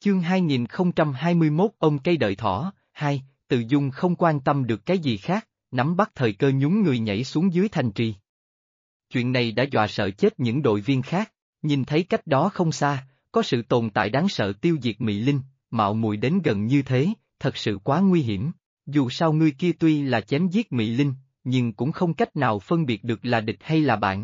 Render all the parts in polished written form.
Chương 2021 ôm cây đợi thỏ, 2, Từ Dung không quan tâm được cái gì khác, nắm bắt thời cơ nhún người nhảy xuống dưới thành trì. Chuyện này đã dọa sợ chết những đội viên khác, nhìn thấy cách đó không xa, có sự tồn tại đáng sợ tiêu diệt Mị Linh, mạo muội đến gần như thế, thật sự quá nguy hiểm. Dù sao người kia tuy là chém giết Mị Linh, nhưng cũng không cách nào phân biệt được là địch hay là bạn.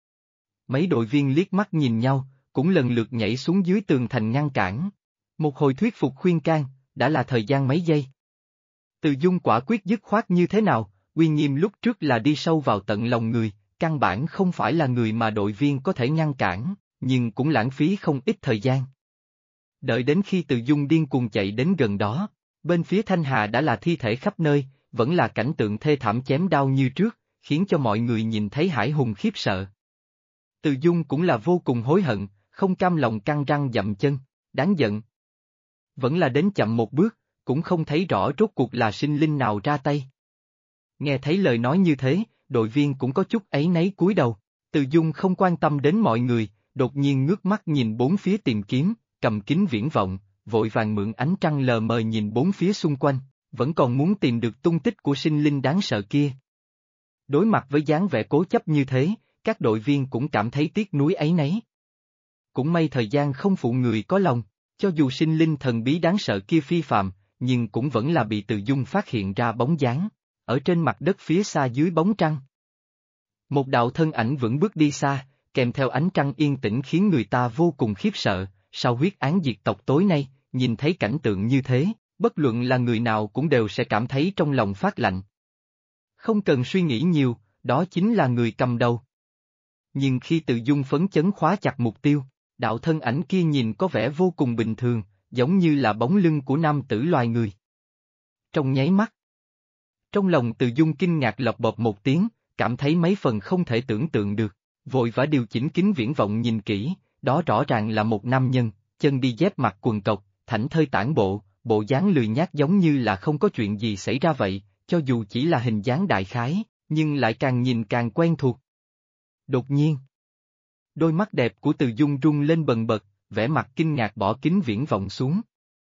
Mấy đội viên liếc mắt nhìn nhau, cũng lần lượt nhảy xuống dưới tường thành ngăn cản. Một hồi thuyết phục khuyên can, đã là thời gian mấy giây. Từ Dung quả quyết dứt khoát như thế nào, uy nghiêm lúc trước là đi sâu vào tận lòng người, căn bản không phải là người mà đội viên có thể ngăn cản, nhưng cũng lãng phí không ít thời gian. Đợi đến khi Từ Dung điên cuồng chạy đến gần đó, bên phía Thanh Hà đã là thi thể khắp nơi, vẫn là cảnh tượng thê thảm chém đau như trước, khiến cho mọi người nhìn thấy hãi hùng khiếp sợ. Từ Dung cũng là vô cùng hối hận, không cam lòng căng răng dậm chân, đáng giận. Vẫn là đến chậm một bước, cũng không thấy rõ rốt cuộc là sinh linh nào ra tay. Nghe thấy lời nói như thế, đội viên cũng có chút áy náy cúi đầu, Từ Dung không quan tâm đến mọi người, đột nhiên ngước mắt nhìn bốn phía tìm kiếm, cầm kính viễn vọng, vội vàng mượn ánh trăng lờ mờ nhìn bốn phía xung quanh, vẫn còn muốn tìm được tung tích của sinh linh đáng sợ kia. Đối mặt với dáng vẻ cố chấp như thế, các đội viên cũng cảm thấy tiếc nuối áy náy. Cũng may thời gian không phụ người có lòng, cho dù sinh linh thần bí đáng sợ kia phi phàm, nhưng cũng vẫn là bị Từ Dung phát hiện ra bóng dáng, ở trên mặt đất phía xa dưới bóng trăng. Một đạo thân ảnh vững bước đi xa, kèm theo ánh trăng yên tĩnh khiến người ta vô cùng khiếp sợ, sau huyết án diệt tộc tối nay, nhìn thấy cảnh tượng như thế, bất luận là người nào cũng đều sẽ cảm thấy trong lòng phát lạnh. Không cần suy nghĩ nhiều, đó chính là người cầm đầu. Nhưng khi Từ Dung phấn chấn khóa chặt mục tiêu, đạo thân ảnh kia nhìn có vẻ vô cùng bình thường, giống như là bóng lưng của nam tử loài người. Trong nháy mắt, trong lòng Từ Dung kinh ngạc lộc bộp một tiếng, cảm thấy mấy phần không thể tưởng tượng được, vội vã điều chỉnh kính viễn vọng nhìn kỹ, đó rõ ràng là một nam nhân, chân đi dép mặc quần cộc, thảnh thơi tản bộ, bộ dáng lười nhác giống như là không có chuyện gì xảy ra vậy, cho dù chỉ là hình dáng đại khái, nhưng lại càng nhìn càng quen thuộc. Đột nhiên, đôi mắt đẹp của Từ Dung rung lên bần bật, vẻ mặt kinh ngạc bỏ kính viễn vọng xuống.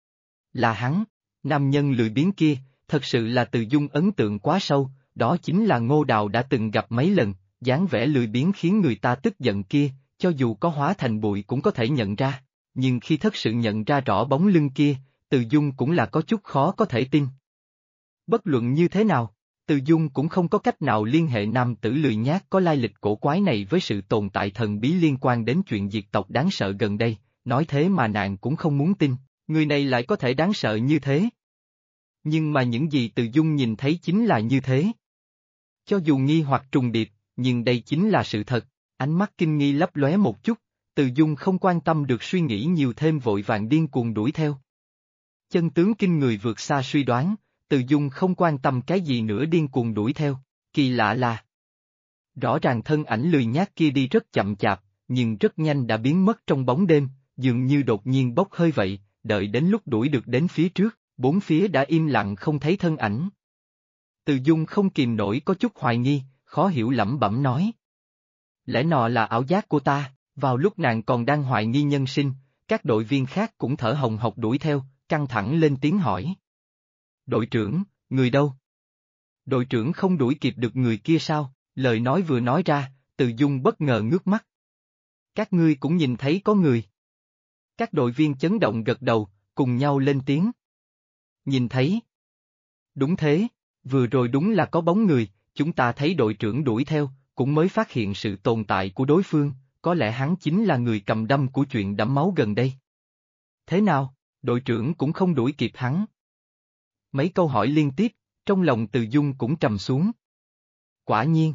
Là hắn, nam nhân lười biếng kia, thật sự là Từ Dung ấn tượng quá sâu, đó chính là Ngô Đào đã từng gặp mấy lần, dáng vẻ lười biếng khiến người ta tức giận kia, cho dù có hóa thành bụi cũng có thể nhận ra, nhưng khi thật sự nhận ra rõ bóng lưng kia, Từ Dung cũng là có chút khó có thể tin. Bất luận như thế nào, Từ Dung cũng không có cách nào liên hệ nam tử lười nhác có lai lịch cổ quái này với sự tồn tại thần bí liên quan đến chuyện diệt tộc đáng sợ gần đây, nói thế mà nàng cũng không muốn tin, người này lại có thể đáng sợ như thế. Nhưng mà những gì Từ Dung nhìn thấy chính là như thế. Cho dù nghi hoặc trùng điệp, nhưng đây chính là sự thật, ánh mắt kinh nghi lấp lóe một chút, Từ Dung không quan tâm được suy nghĩ nhiều thêm vội vàng điên cuồng đuổi theo. Chân tướng kinh người vượt xa suy đoán, Từ Dung không quan tâm cái gì nữa điên cuồng đuổi theo, kỳ lạ là rõ ràng thân ảnh lười nhác kia đi rất chậm chạp, nhưng rất nhanh đã biến mất trong bóng đêm, dường như đột nhiên bốc hơi vậy, đợi đến lúc đuổi được đến phía trước, bốn phía đã im lặng không thấy thân ảnh. Từ Dung không kìm nổi có chút hoài nghi, khó hiểu lẩm bẩm nói. Lẽ nọ là ảo giác của ta, vào lúc nàng còn đang hoài nghi nhân sinh, các đội viên khác cũng thở hồng hộc đuổi theo, căng thẳng lên tiếng hỏi. Đội trưởng, người đâu? Đội trưởng không đuổi kịp được người kia sao? Lời nói vừa nói ra, Từ Dung bất ngờ ngước mắt. Các ngươi cũng nhìn thấy có người. Các đội viên chấn động gật đầu, cùng nhau lên tiếng. Nhìn thấy. Đúng thế, vừa rồi đúng là có bóng người, chúng ta thấy đội trưởng đuổi theo, cũng mới phát hiện sự tồn tại của đối phương, có lẽ hắn chính là người cầm đâm của chuyện đẫm máu gần đây. Thế nào, đội trưởng cũng không đuổi kịp hắn. Mấy câu hỏi liên tiếp, trong lòng Từ Dung cũng trầm xuống. Quả nhiên.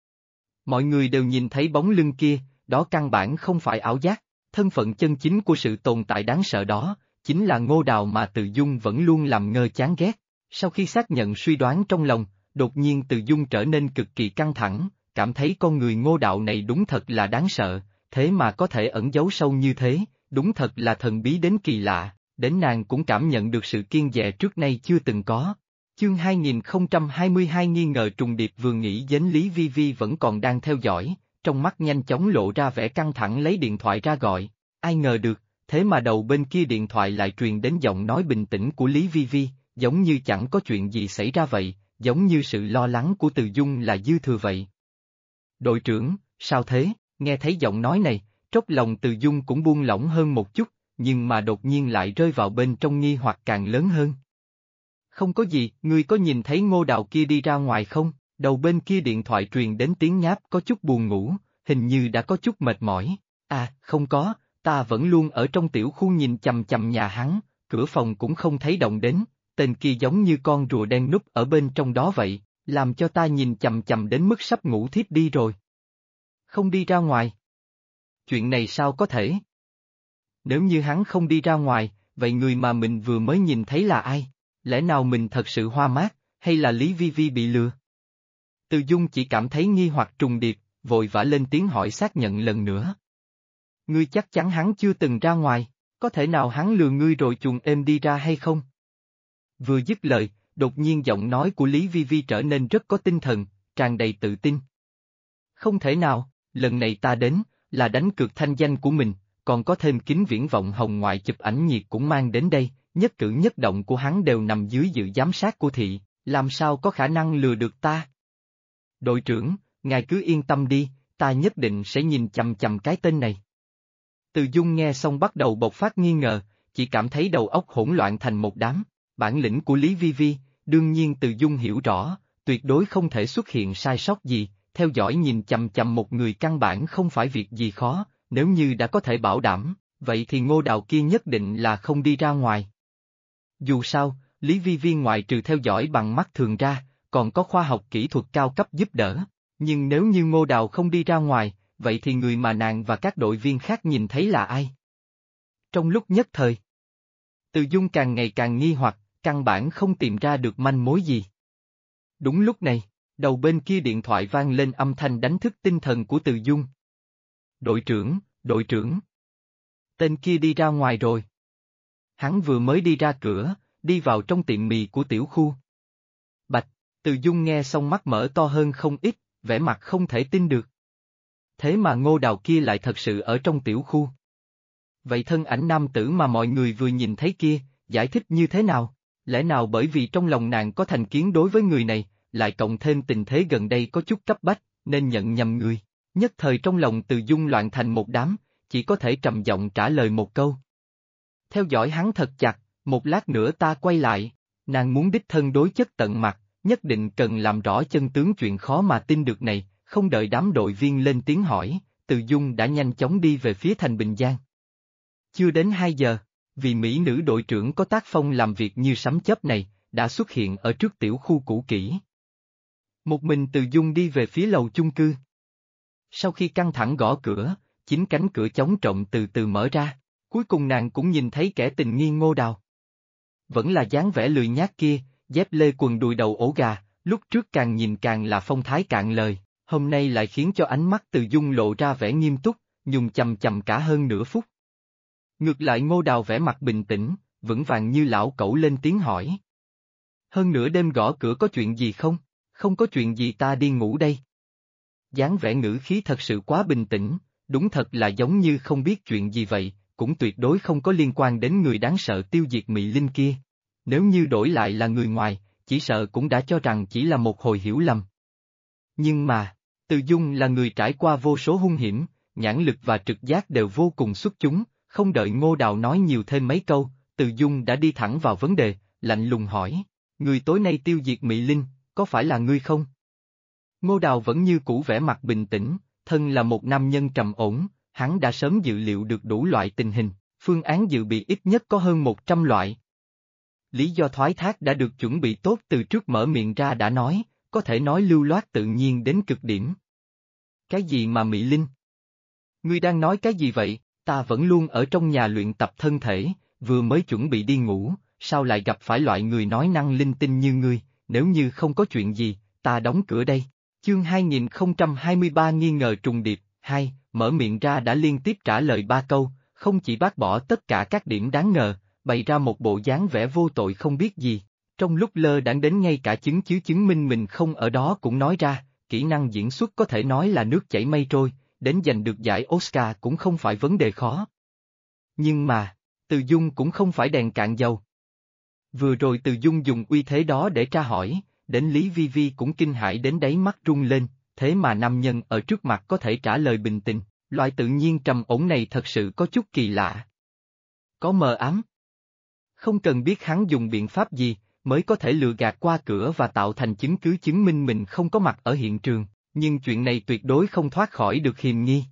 Mọi người đều nhìn thấy bóng lưng kia, đó căn bản không phải ảo giác, thân phận chân chính của sự tồn tại đáng sợ đó, chính là Ngô Đào mà Từ Dung vẫn luôn làm ngơ chán ghét. Sau khi xác nhận suy đoán trong lòng, đột nhiên Từ Dung trở nên cực kỳ căng thẳng, cảm thấy con người Ngô Đạo này đúng thật là đáng sợ, thế mà có thể ẩn giấu sâu như thế, đúng thật là thần bí đến kỳ lạ, đến nàng cũng cảm nhận được sự kiêng dè trước nay chưa từng có. Chương 2022 nghi ngờ trùng điệp vừa nghĩ đến Lý Vi Vi vẫn còn đang theo dõi, trong mắt nhanh chóng lộ ra vẻ căng thẳng lấy điện thoại ra gọi, ai ngờ được, thế mà đầu bên kia điện thoại lại truyền đến giọng nói bình tĩnh của Lý Vi Vi, giống như chẳng có chuyện gì xảy ra vậy, giống như sự lo lắng của Từ Dung là dư thừa vậy. Đội trưởng, sao thế? Nghe thấy giọng nói này, tróc lòng Từ Dung cũng buông lỏng hơn một chút, nhưng mà đột nhiên lại rơi vào bên trong nghi hoặc càng lớn hơn. Không có gì, ngươi có nhìn thấy Ngô Đào kia đi ra ngoài không? Đầu bên kia điện thoại truyền đến tiếng nháp có chút buồn ngủ, hình như đã có chút mệt mỏi. À, không có, ta vẫn luôn ở trong tiểu khu nhìn chằm chằm nhà hắn, cửa phòng cũng không thấy động đến, tên kia giống như con rùa đen núp ở bên trong đó vậy, làm cho ta nhìn chằm chằm đến mức sắp ngủ thiếp đi rồi. Không đi ra ngoài. Chuyện này sao có thể? Nếu như hắn không đi ra ngoài, vậy người mà mình vừa mới nhìn thấy là ai? Lẽ nào mình thật sự hoa mát, hay là Lý Vi Vi bị lừa? Từ Dung chỉ cảm thấy nghi hoặc trùng điệp, vội vã lên tiếng hỏi xác nhận lần nữa. Ngươi chắc chắn hắn chưa từng ra ngoài, có thể nào hắn lừa ngươi rồi chuồn êm đi ra hay không? Vừa dứt lời, đột nhiên giọng nói của Lý Vi Vi trở nên rất có tinh thần, tràn đầy tự tin. Không thể nào, lần này ta đến, là đánh cược thanh danh của mình, còn có thêm kính viễn vọng hồng ngoại chụp ảnh nhiệt cũng mang đến đây, nhất cử nhất động của hắn đều nằm dưới sự giám sát của thị, làm sao có khả năng lừa được ta? Đội trưởng, ngài cứ yên tâm đi, ta nhất định sẽ nhìn chằm chằm cái tên này. Từ Dung nghe xong bắt đầu bộc phát nghi ngờ, chỉ cảm thấy đầu óc hỗn loạn thành một đám, bản lĩnh của Lý Vi Vi, đương nhiên Từ Dung hiểu rõ, tuyệt đối không thể xuất hiện sai sót gì, theo dõi nhìn chằm chằm một người căn bản không phải việc gì khó, nếu như đã có thể bảo đảm, vậy thì Ngô Đào kia nhất định là không đi ra ngoài. Dù sao, Lý Vi Vi ngoại trừ theo dõi bằng mắt thường ra, còn có khoa học kỹ thuật cao cấp giúp đỡ, nhưng nếu như Ngô Đào không đi ra ngoài, vậy thì người mà nàng và các đội viên khác nhìn thấy là ai? Trong lúc nhất thời, Từ Dung càng ngày càng nghi hoặc, căn bản không tìm ra được manh mối gì. Đúng lúc này, đầu bên kia điện thoại vang lên âm thanh đánh thức tinh thần của Từ Dung. Đội trưởng, đội trưởng. Tên kia đi ra ngoài rồi. Hắn vừa mới đi ra cửa, đi vào trong tiệm mì của tiểu khu. Bạch, Từ Dung nghe xong mắt mở to hơn không ít, vẻ mặt không thể tin được. Thế mà Ngô Đào kia lại thật sự ở trong tiểu khu. Vậy thân ảnh nam tử mà mọi người vừa nhìn thấy kia, giải thích như thế nào? Lẽ nào bởi vì trong lòng nàng có thành kiến đối với người này, lại cộng thêm tình thế gần đây có chút cấp bách, nên nhận nhầm người. Nhất thời trong lòng Từ Dung loạn thành một đám, chỉ có thể trầm giọng trả lời một câu. Theo dõi hắn thật chặt, một lát nữa ta quay lại, nàng muốn đích thân đối chất tận mặt, nhất định cần làm rõ chân tướng chuyện khó mà tin được này, không đợi đám đội viên lên tiếng hỏi, Từ Dung đã nhanh chóng đi về phía thành Bình Giang. Chưa đến 2 giờ, vì mỹ nữ đội trưởng có tác phong làm việc như sấm chớp này, đã xuất hiện ở trước tiểu khu cũ kỹ. Một mình Từ Dung đi về phía lầu chung cư. Sau khi căng thẳng gõ cửa, chính cánh cửa chống trộm từ từ mở ra, cuối cùng nàng cũng nhìn thấy kẻ tình nghi Ngô Đào. Vẫn là dáng vẻ lười nhác kia, dép lê quần đùi đầu ổ gà, lúc trước càng nhìn càng là phong thái cạn lời, hôm nay lại khiến cho ánh mắt Từ Dung lộ ra vẻ nghiêm túc, nhung chằm chằm cả hơn nửa phút. Ngược lại Ngô Đào vẻ mặt bình tĩnh, vững vàng như lão cẩu lên tiếng hỏi. Hơn nửa đêm gõ cửa có chuyện gì không? Không có chuyện gì ta đi ngủ đây. Dáng vẻ ngữ khí thật sự quá bình tĩnh, đúng thật là giống như không biết chuyện gì vậy, cũng tuyệt đối không có liên quan đến người đáng sợ tiêu diệt Mị Linh kia. Nếu như đổi lại là người ngoài, chỉ sợ cũng đã cho rằng chỉ là một hồi hiểu lầm. Nhưng mà, Từ Dung là người trải qua vô số hung hiểm, nhãn lực và trực giác đều vô cùng xuất chúng, không đợi Ngô Đào nói nhiều thêm mấy câu, Từ Dung đã đi thẳng vào vấn đề, lạnh lùng hỏi, người tối nay tiêu diệt Mị Linh, có phải là ngươi không? Ngô Đào vẫn như cũ vẻ mặt bình tĩnh, thân là một nam nhân trầm ổn, hắn đã sớm dự liệu được đủ loại tình hình, phương án dự bị ít nhất có hơn 100 loại. Lý do thoái thác đã được chuẩn bị tốt từ trước mở miệng ra đã nói, có thể nói lưu loát tự nhiên đến cực điểm. Cái gì mà Mị Linh? Ngươi đang nói cái gì vậy? Ta vẫn luôn ở trong nhà luyện tập thân thể, vừa mới chuẩn bị đi ngủ, sao lại gặp phải loại người nói năng linh tinh như ngươi, nếu như không có chuyện gì, ta đóng cửa đây. Chương 2023 nghi ngờ trùng điệp, 2, mở miệng ra đã liên tiếp trả lời 3 câu, không chỉ bác bỏ tất cả các điểm đáng ngờ, bày ra một bộ dáng vẻ vô tội không biết gì, trong lúc lơ đãng đến ngay cả chứng minh mình không ở đó cũng nói ra, kỹ năng diễn xuất có thể nói là nước chảy mây trôi, đến giành được giải Oscar cũng không phải vấn đề khó. Nhưng mà, Từ Dung cũng không phải đèn cạn dầu. Vừa rồi Từ Dung dùng uy thế đó để tra hỏi, đến Lý Vi Vi cũng kinh hãi đến đáy mắt rung lên, thế mà nam nhân ở trước mặt có thể trả lời bình tĩnh, loại tự nhiên trầm ổn này thật sự có chút kỳ lạ. Có mờ ám. Không cần biết hắn dùng biện pháp gì, mới có thể lừa gạt qua cửa và tạo thành chứng cứ chứng minh mình không có mặt ở hiện trường, nhưng chuyện này tuyệt đối không thoát khỏi được hiềm nghi.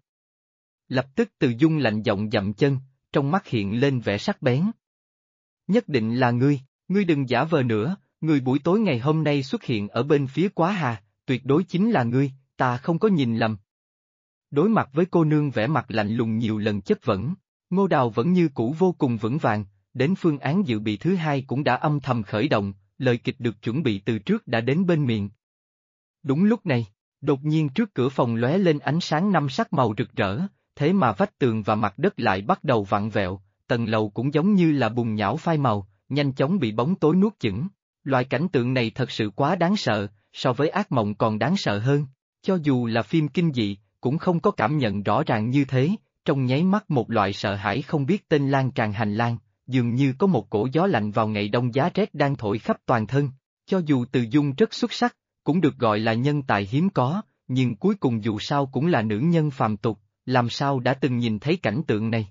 Lập tức Từ Dung lạnh giọng dậm chân, trong mắt hiện lên vẻ sắc bén. Nhất định là ngươi đừng giả vờ nữa, người buổi tối ngày hôm nay xuất hiện ở bên phía Quá Hà, tuyệt đối chính là ngươi, ta không có nhìn lầm. Đối mặt với cô nương vẻ mặt lạnh lùng nhiều lần chất vấn, Ngô Đào vẫn như cũ vô cùng vững vàng, đến phương án dự bị thứ hai cũng đã âm thầm khởi động, lời kịch được chuẩn bị từ trước đã đến bên miệng. Đúng lúc này, đột nhiên trước cửa phòng lóe lên ánh sáng năm sắc màu rực rỡ, thế mà vách tường và mặt đất lại bắt đầu vặn vẹo, tầng lầu cũng giống như là bùn nhão phai màu, nhanh chóng bị bóng tối nuốt chửng. Loại cảnh tượng này thật sự quá đáng sợ, so với ác mộng còn đáng sợ hơn. Cho dù là phim kinh dị, cũng không có cảm nhận rõ ràng như thế, trong nháy mắt một loại sợ hãi không biết tên lan tràn hành lang, dường như có một cổ gió lạnh vào ngày đông giá rét đang thổi khắp toàn thân. Cho dù Từ Dung rất xuất sắc, cũng được gọi là nhân tài hiếm có, nhưng cuối cùng dù sao cũng là nữ nhân phàm tục, làm sao đã từng nhìn thấy cảnh tượng này.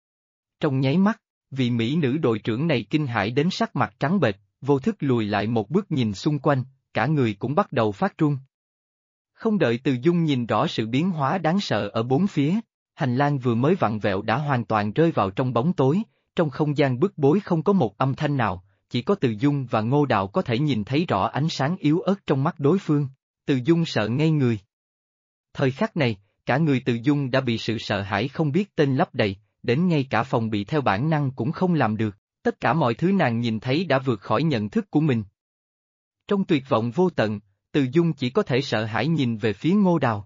Trong nháy mắt, vị mỹ nữ đội trưởng này kinh hãi đến sắc mặt trắng bệch, vô thức lùi lại một bước nhìn xung quanh, cả người cũng bắt đầu phát run. Không đợi Từ Dung nhìn rõ sự biến hóa đáng sợ ở bốn phía, hành lang vừa mới vặn vẹo đã hoàn toàn rơi vào trong bóng tối, trong không gian bức bối không có một âm thanh nào, chỉ có Từ Dung và Ngô Đạo có thể nhìn thấy rõ ánh sáng yếu ớt trong mắt đối phương. Từ Dung sợ ngây người. Thời khắc này, cả người Từ Dung đã bị sự sợ hãi không biết tên lấp đầy, đến ngay cả phòng bị theo bản năng cũng không làm được, tất cả mọi thứ nàng nhìn thấy đã vượt khỏi nhận thức của mình. Trong tuyệt vọng vô tận, Từ Dung chỉ có thể sợ hãi nhìn về phía Ngô Đào.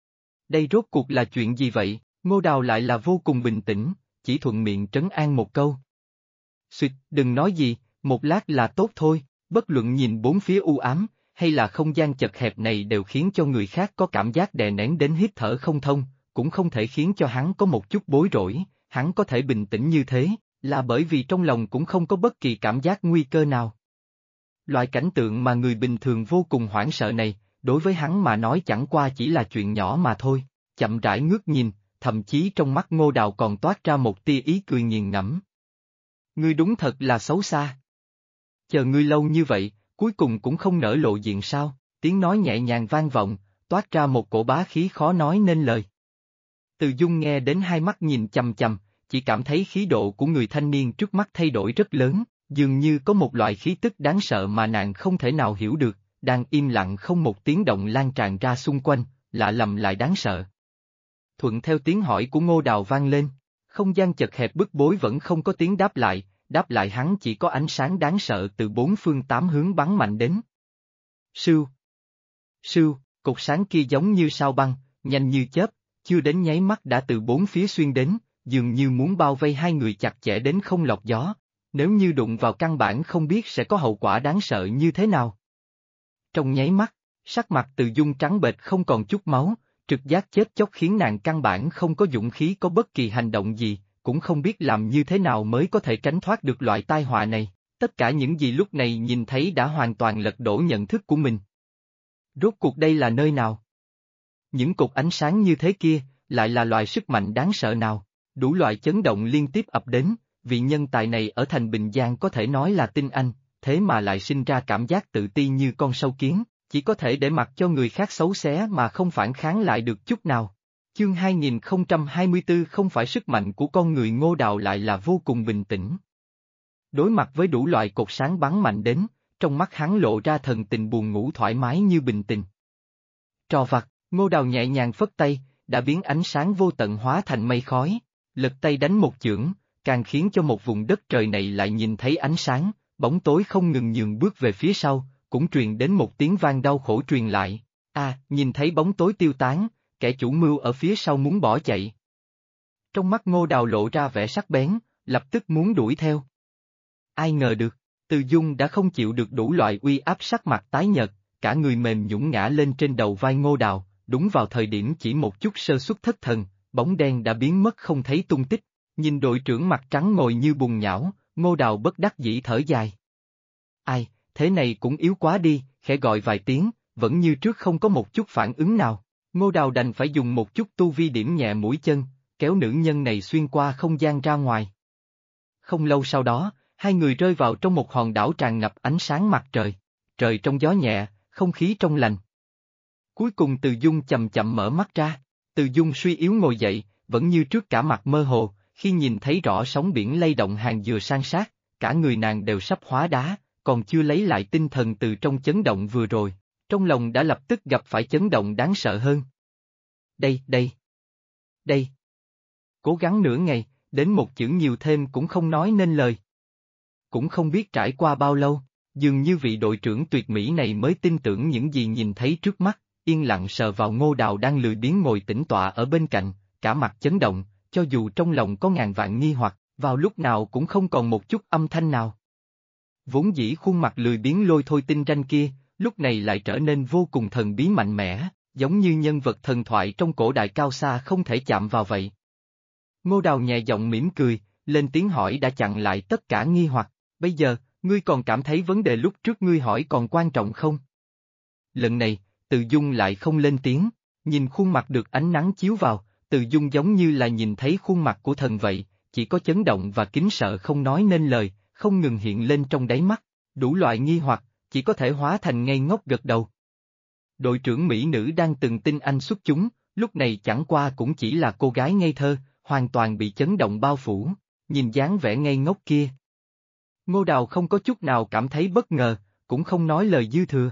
Đây rốt cuộc là chuyện gì vậy? Ngô Đào lại là vô cùng bình tĩnh, chỉ thuận miệng trấn an một câu. Xuyệt, đừng nói gì, một lát là tốt thôi, bất luận nhìn bốn phía u ám, hay là không gian chật hẹp này đều khiến cho người khác có cảm giác đè nén đến hít thở không thông, cũng không thể khiến cho hắn có một chút bối rối, hắn có thể bình tĩnh như thế, là bởi vì trong lòng cũng không có bất kỳ cảm giác nguy cơ nào. Loại cảnh tượng mà người bình thường vô cùng hoảng sợ này, đối với hắn mà nói chẳng qua chỉ là chuyện nhỏ mà thôi, chậm rãi ngước nhìn, thậm chí trong mắt Ngô Đào còn toát ra một tia ý cười nghiền ngẫm. Ngươi đúng thật là xấu xa. Chờ ngươi lâu như vậy, cuối cùng cũng không nở lộ diện sao, tiếng nói nhẹ nhàng vang vọng, toát ra một cổ bá khí khó nói nên lời. Từ Dung nghe đến hai mắt nhìn chằm chằm, chỉ cảm thấy khí độ của người thanh niên trước mắt thay đổi rất lớn, dường như có một loại khí tức đáng sợ mà nàng không thể nào hiểu được, đang im lặng không một tiếng động lan tràn ra xung quanh, lạ lầm lại đáng sợ. Thuận theo tiếng hỏi của Ngô Đào vang lên, không gian chật hẹp bức bối vẫn không có tiếng đáp lại hắn chỉ có ánh sáng đáng sợ từ bốn phương tám hướng bắn mạnh đến. Sưu, sưu, cột sáng kia giống như sao băng, nhanh như chớp, chưa đến nháy mắt đã từ bốn phía xuyên đến, dường như muốn bao vây hai người chặt chẽ đến không lọt gió, nếu như đụng vào căn bản không biết sẽ có hậu quả đáng sợ như thế nào. Trong nháy mắt, sắc mặt Từ Dung trắng bệch không còn chút máu, trực giác chết chóc khiến nàng căn bản không có dũng khí có bất kỳ hành động gì, cũng không biết làm như thế nào mới có thể tránh thoát được loại tai họa này, tất cả những gì lúc này nhìn thấy đã hoàn toàn lật đổ nhận thức của mình. Rốt cuộc đây là nơi nào? Những cột ánh sáng như thế kia, lại là loại sức mạnh đáng sợ nào? Đủ loại chấn động liên tiếp ập đến, vị nhân tài này ở thành Bình Giang có thể nói là tinh anh, thế mà lại sinh ra cảm giác tự ti như con sâu kiến, chỉ có thể để mặc cho người khác xấu xé mà không phản kháng lại được chút nào. Chương 2024 không phải sức mạnh của con người. Ngô Đào lại là vô cùng bình tĩnh. Đối mặt với đủ loại cột sáng bắn mạnh đến, trong mắt hắn lộ ra thần tình buồn ngủ thoải mái như bình tình. Trò vặt, Ngô Đào nhẹ nhàng phất tay, đã biến ánh sáng vô tận hóa thành mây khói, lật tay đánh một chưởng, càng khiến cho một vùng đất trời này lại nhìn thấy ánh sáng, bóng tối không ngừng nhường bước về phía sau, cũng truyền đến một tiếng vang đau khổ truyền lại. Nhìn thấy bóng tối tiêu tán, kẻ chủ mưu ở phía sau muốn bỏ chạy. Trong mắt Ngô Đào lộ ra vẻ sắc bén, lập tức muốn đuổi theo. Ai ngờ được, Từ Dung đã không chịu được đủ loại uy áp, sắc mặt tái nhợt, cả người mềm nhũn ngã lên trên đầu vai Ngô Đào, đúng vào thời điểm chỉ một chút sơ suất thất thần, bóng đen đã biến mất không thấy tung tích. Nhìn đội trưởng mặt trắng ngồi như bùn nhão, Ngô Đào bất đắc dĩ thở dài. Ai, thế này cũng yếu quá đi, khẽ gọi vài tiếng, vẫn như trước không có một chút phản ứng nào. Ngô Đào đành phải dùng một chút tu vi điểm nhẹ mũi chân, kéo nữ nhân này xuyên qua không gian ra ngoài. Không lâu sau đó, hai người rơi vào trong một hòn đảo tràn ngập ánh sáng mặt trời. Trời trong gió nhẹ, không khí trong lành. Cuối cùng Từ Dung chậm chậm mở mắt ra. Từ Dung suy yếu ngồi dậy, vẫn như trước cả mặt mơ hồ, khi nhìn thấy rõ sóng biển lay động hàng dừa san sát, cả người nàng đều sắp hóa đá, còn chưa lấy lại tinh thần từ trong chấn động vừa rồi, trong lòng đã lập tức gặp phải chấn động đáng sợ hơn. Đây. Cố gắng nửa ngày, đến một chữ nhiều thêm cũng không nói nên lời. Cũng không biết trải qua bao lâu, dường như vị đội trưởng tuyệt mỹ này mới tin tưởng những gì nhìn thấy trước mắt, yên lặng sờ vào Ngô Đào đang lười biếng ngồi tĩnh tọa ở bên cạnh, cả mặt chấn động, cho dù trong lòng có ngàn vạn nghi hoặc, vào lúc nào cũng không còn một chút âm thanh nào. Vốn dĩ khuôn mặt lười biếng lôi thôi tinh ranh kia, lúc này lại trở nên vô cùng thần bí mạnh mẽ, giống như nhân vật thần thoại trong cổ đại cao xa không thể chạm vào vậy. Ngô Đào nhẹ giọng mỉm cười, lên tiếng hỏi đã chặn lại tất cả nghi hoặc, bây giờ, ngươi còn cảm thấy vấn đề lúc trước ngươi hỏi còn quan trọng không? Lần này, Từ Dung lại không lên tiếng, nhìn khuôn mặt được ánh nắng chiếu vào, Từ Dung giống như là nhìn thấy khuôn mặt của thần vậy, chỉ có chấn động và kính sợ không nói nên lời, không ngừng hiện lên trong đáy mắt, đủ loại nghi hoặc, chỉ có thể hóa thành ngây ngốc gật đầu. Đội trưởng mỹ nữ đang từng tin anh xuất chúng, lúc này chẳng qua cũng chỉ là cô gái ngây thơ, hoàn toàn bị chấn động bao phủ, nhìn dáng vẻ ngây ngốc kia. Ngô Đào không có chút nào cảm thấy bất ngờ, cũng không nói lời dư thừa.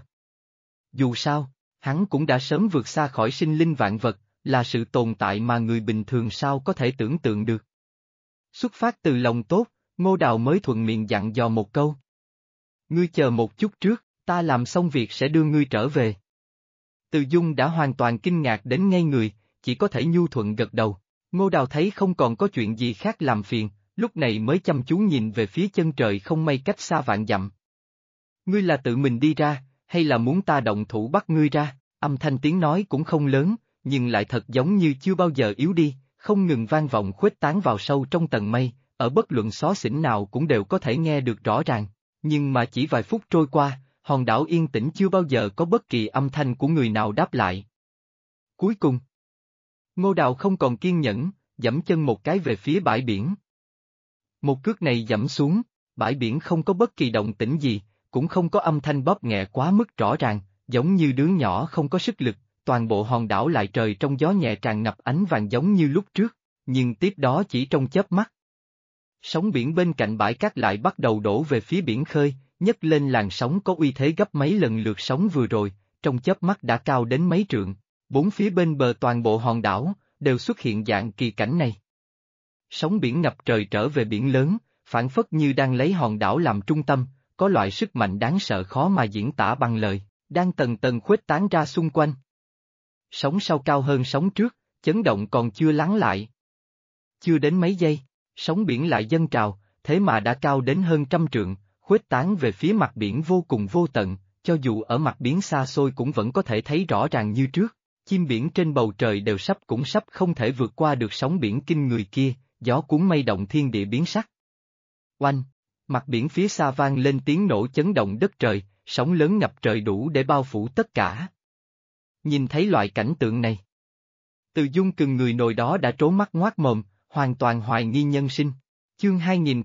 Dù sao, hắn cũng đã sớm vượt xa khỏi sinh linh vạn vật, là sự tồn tại mà người bình thường sao có thể tưởng tượng được. Xuất phát từ lòng tốt, Ngô Đào mới thuận miệng dặn dò một câu. Ngươi chờ một chút trước, ta làm xong việc sẽ đưa ngươi trở về. Từ Dung đã hoàn toàn kinh ngạc đến ngây người, chỉ có thể nhu thuận gật đầu. Ngô Đào thấy không còn có chuyện gì khác làm phiền, lúc này mới chăm chú nhìn về phía chân trời không mây cách xa vạn dặm. Ngươi là tự mình đi ra, hay là muốn ta động thủ bắt ngươi ra? Âm thanh tiếng nói cũng không lớn, nhưng lại thật giống như chưa bao giờ yếu đi, không ngừng vang vọng khuếch tán vào sâu trong tầng mây, ở bất luận xó xỉnh nào cũng đều có thể nghe được rõ ràng. Nhưng mà chỉ vài phút trôi qua, hòn đảo yên tĩnh chưa bao giờ có bất kỳ âm thanh của người nào đáp lại. Cuối cùng, Ngô Đào không còn kiên nhẫn, giẫm chân một cái về phía bãi biển. Một cước này giẫm xuống, bãi biển không có bất kỳ động tĩnh gì, cũng không có âm thanh bóp nghẹ quá mức rõ ràng, giống như đứa nhỏ không có sức lực, toàn bộ hòn đảo lại trời trong gió nhẹ tràn ngập ánh vàng giống như lúc trước, nhưng tiếp đó chỉ trong chớp mắt. Sóng biển bên cạnh bãi cát lại bắt đầu đổ về phía biển khơi, nhấc lên làn sóng có uy thế gấp mấy lần lượt sóng vừa rồi, trong chớp mắt đã cao đến mấy trượng, bốn phía bên bờ toàn bộ hòn đảo, đều xuất hiện dạng kỳ cảnh này. Sóng biển ngập trời trở về biển lớn, phản phất như đang lấy hòn đảo làm trung tâm, có loại sức mạnh đáng sợ khó mà diễn tả bằng lời, đang tầng tầng khuếch tán ra xung quanh. Sóng sau cao hơn sóng trước, chấn động còn chưa lắng lại. Chưa đến mấy giây, sóng biển lại dâng trào, thế mà đã cao đến hơn 100 trượng, khuếch tán về phía mặt biển vô cùng vô tận, cho dù ở mặt biển xa xôi cũng vẫn có thể thấy rõ ràng như trước. Chim biển trên bầu trời đều sắp không thể vượt qua được sóng biển kinh người kia, gió cuốn mây động thiên địa biến sắc. Oanh! Mặt biển phía xa vang lên tiếng nổ chấn động đất trời, sóng lớn ngập trời đủ để bao phủ tất cả. Nhìn thấy loại cảnh tượng này, Từ Dung cừng người nồi đó đã trố mắt ngoác mồm, hoàn toàn hoài nghi nhân sinh. Chương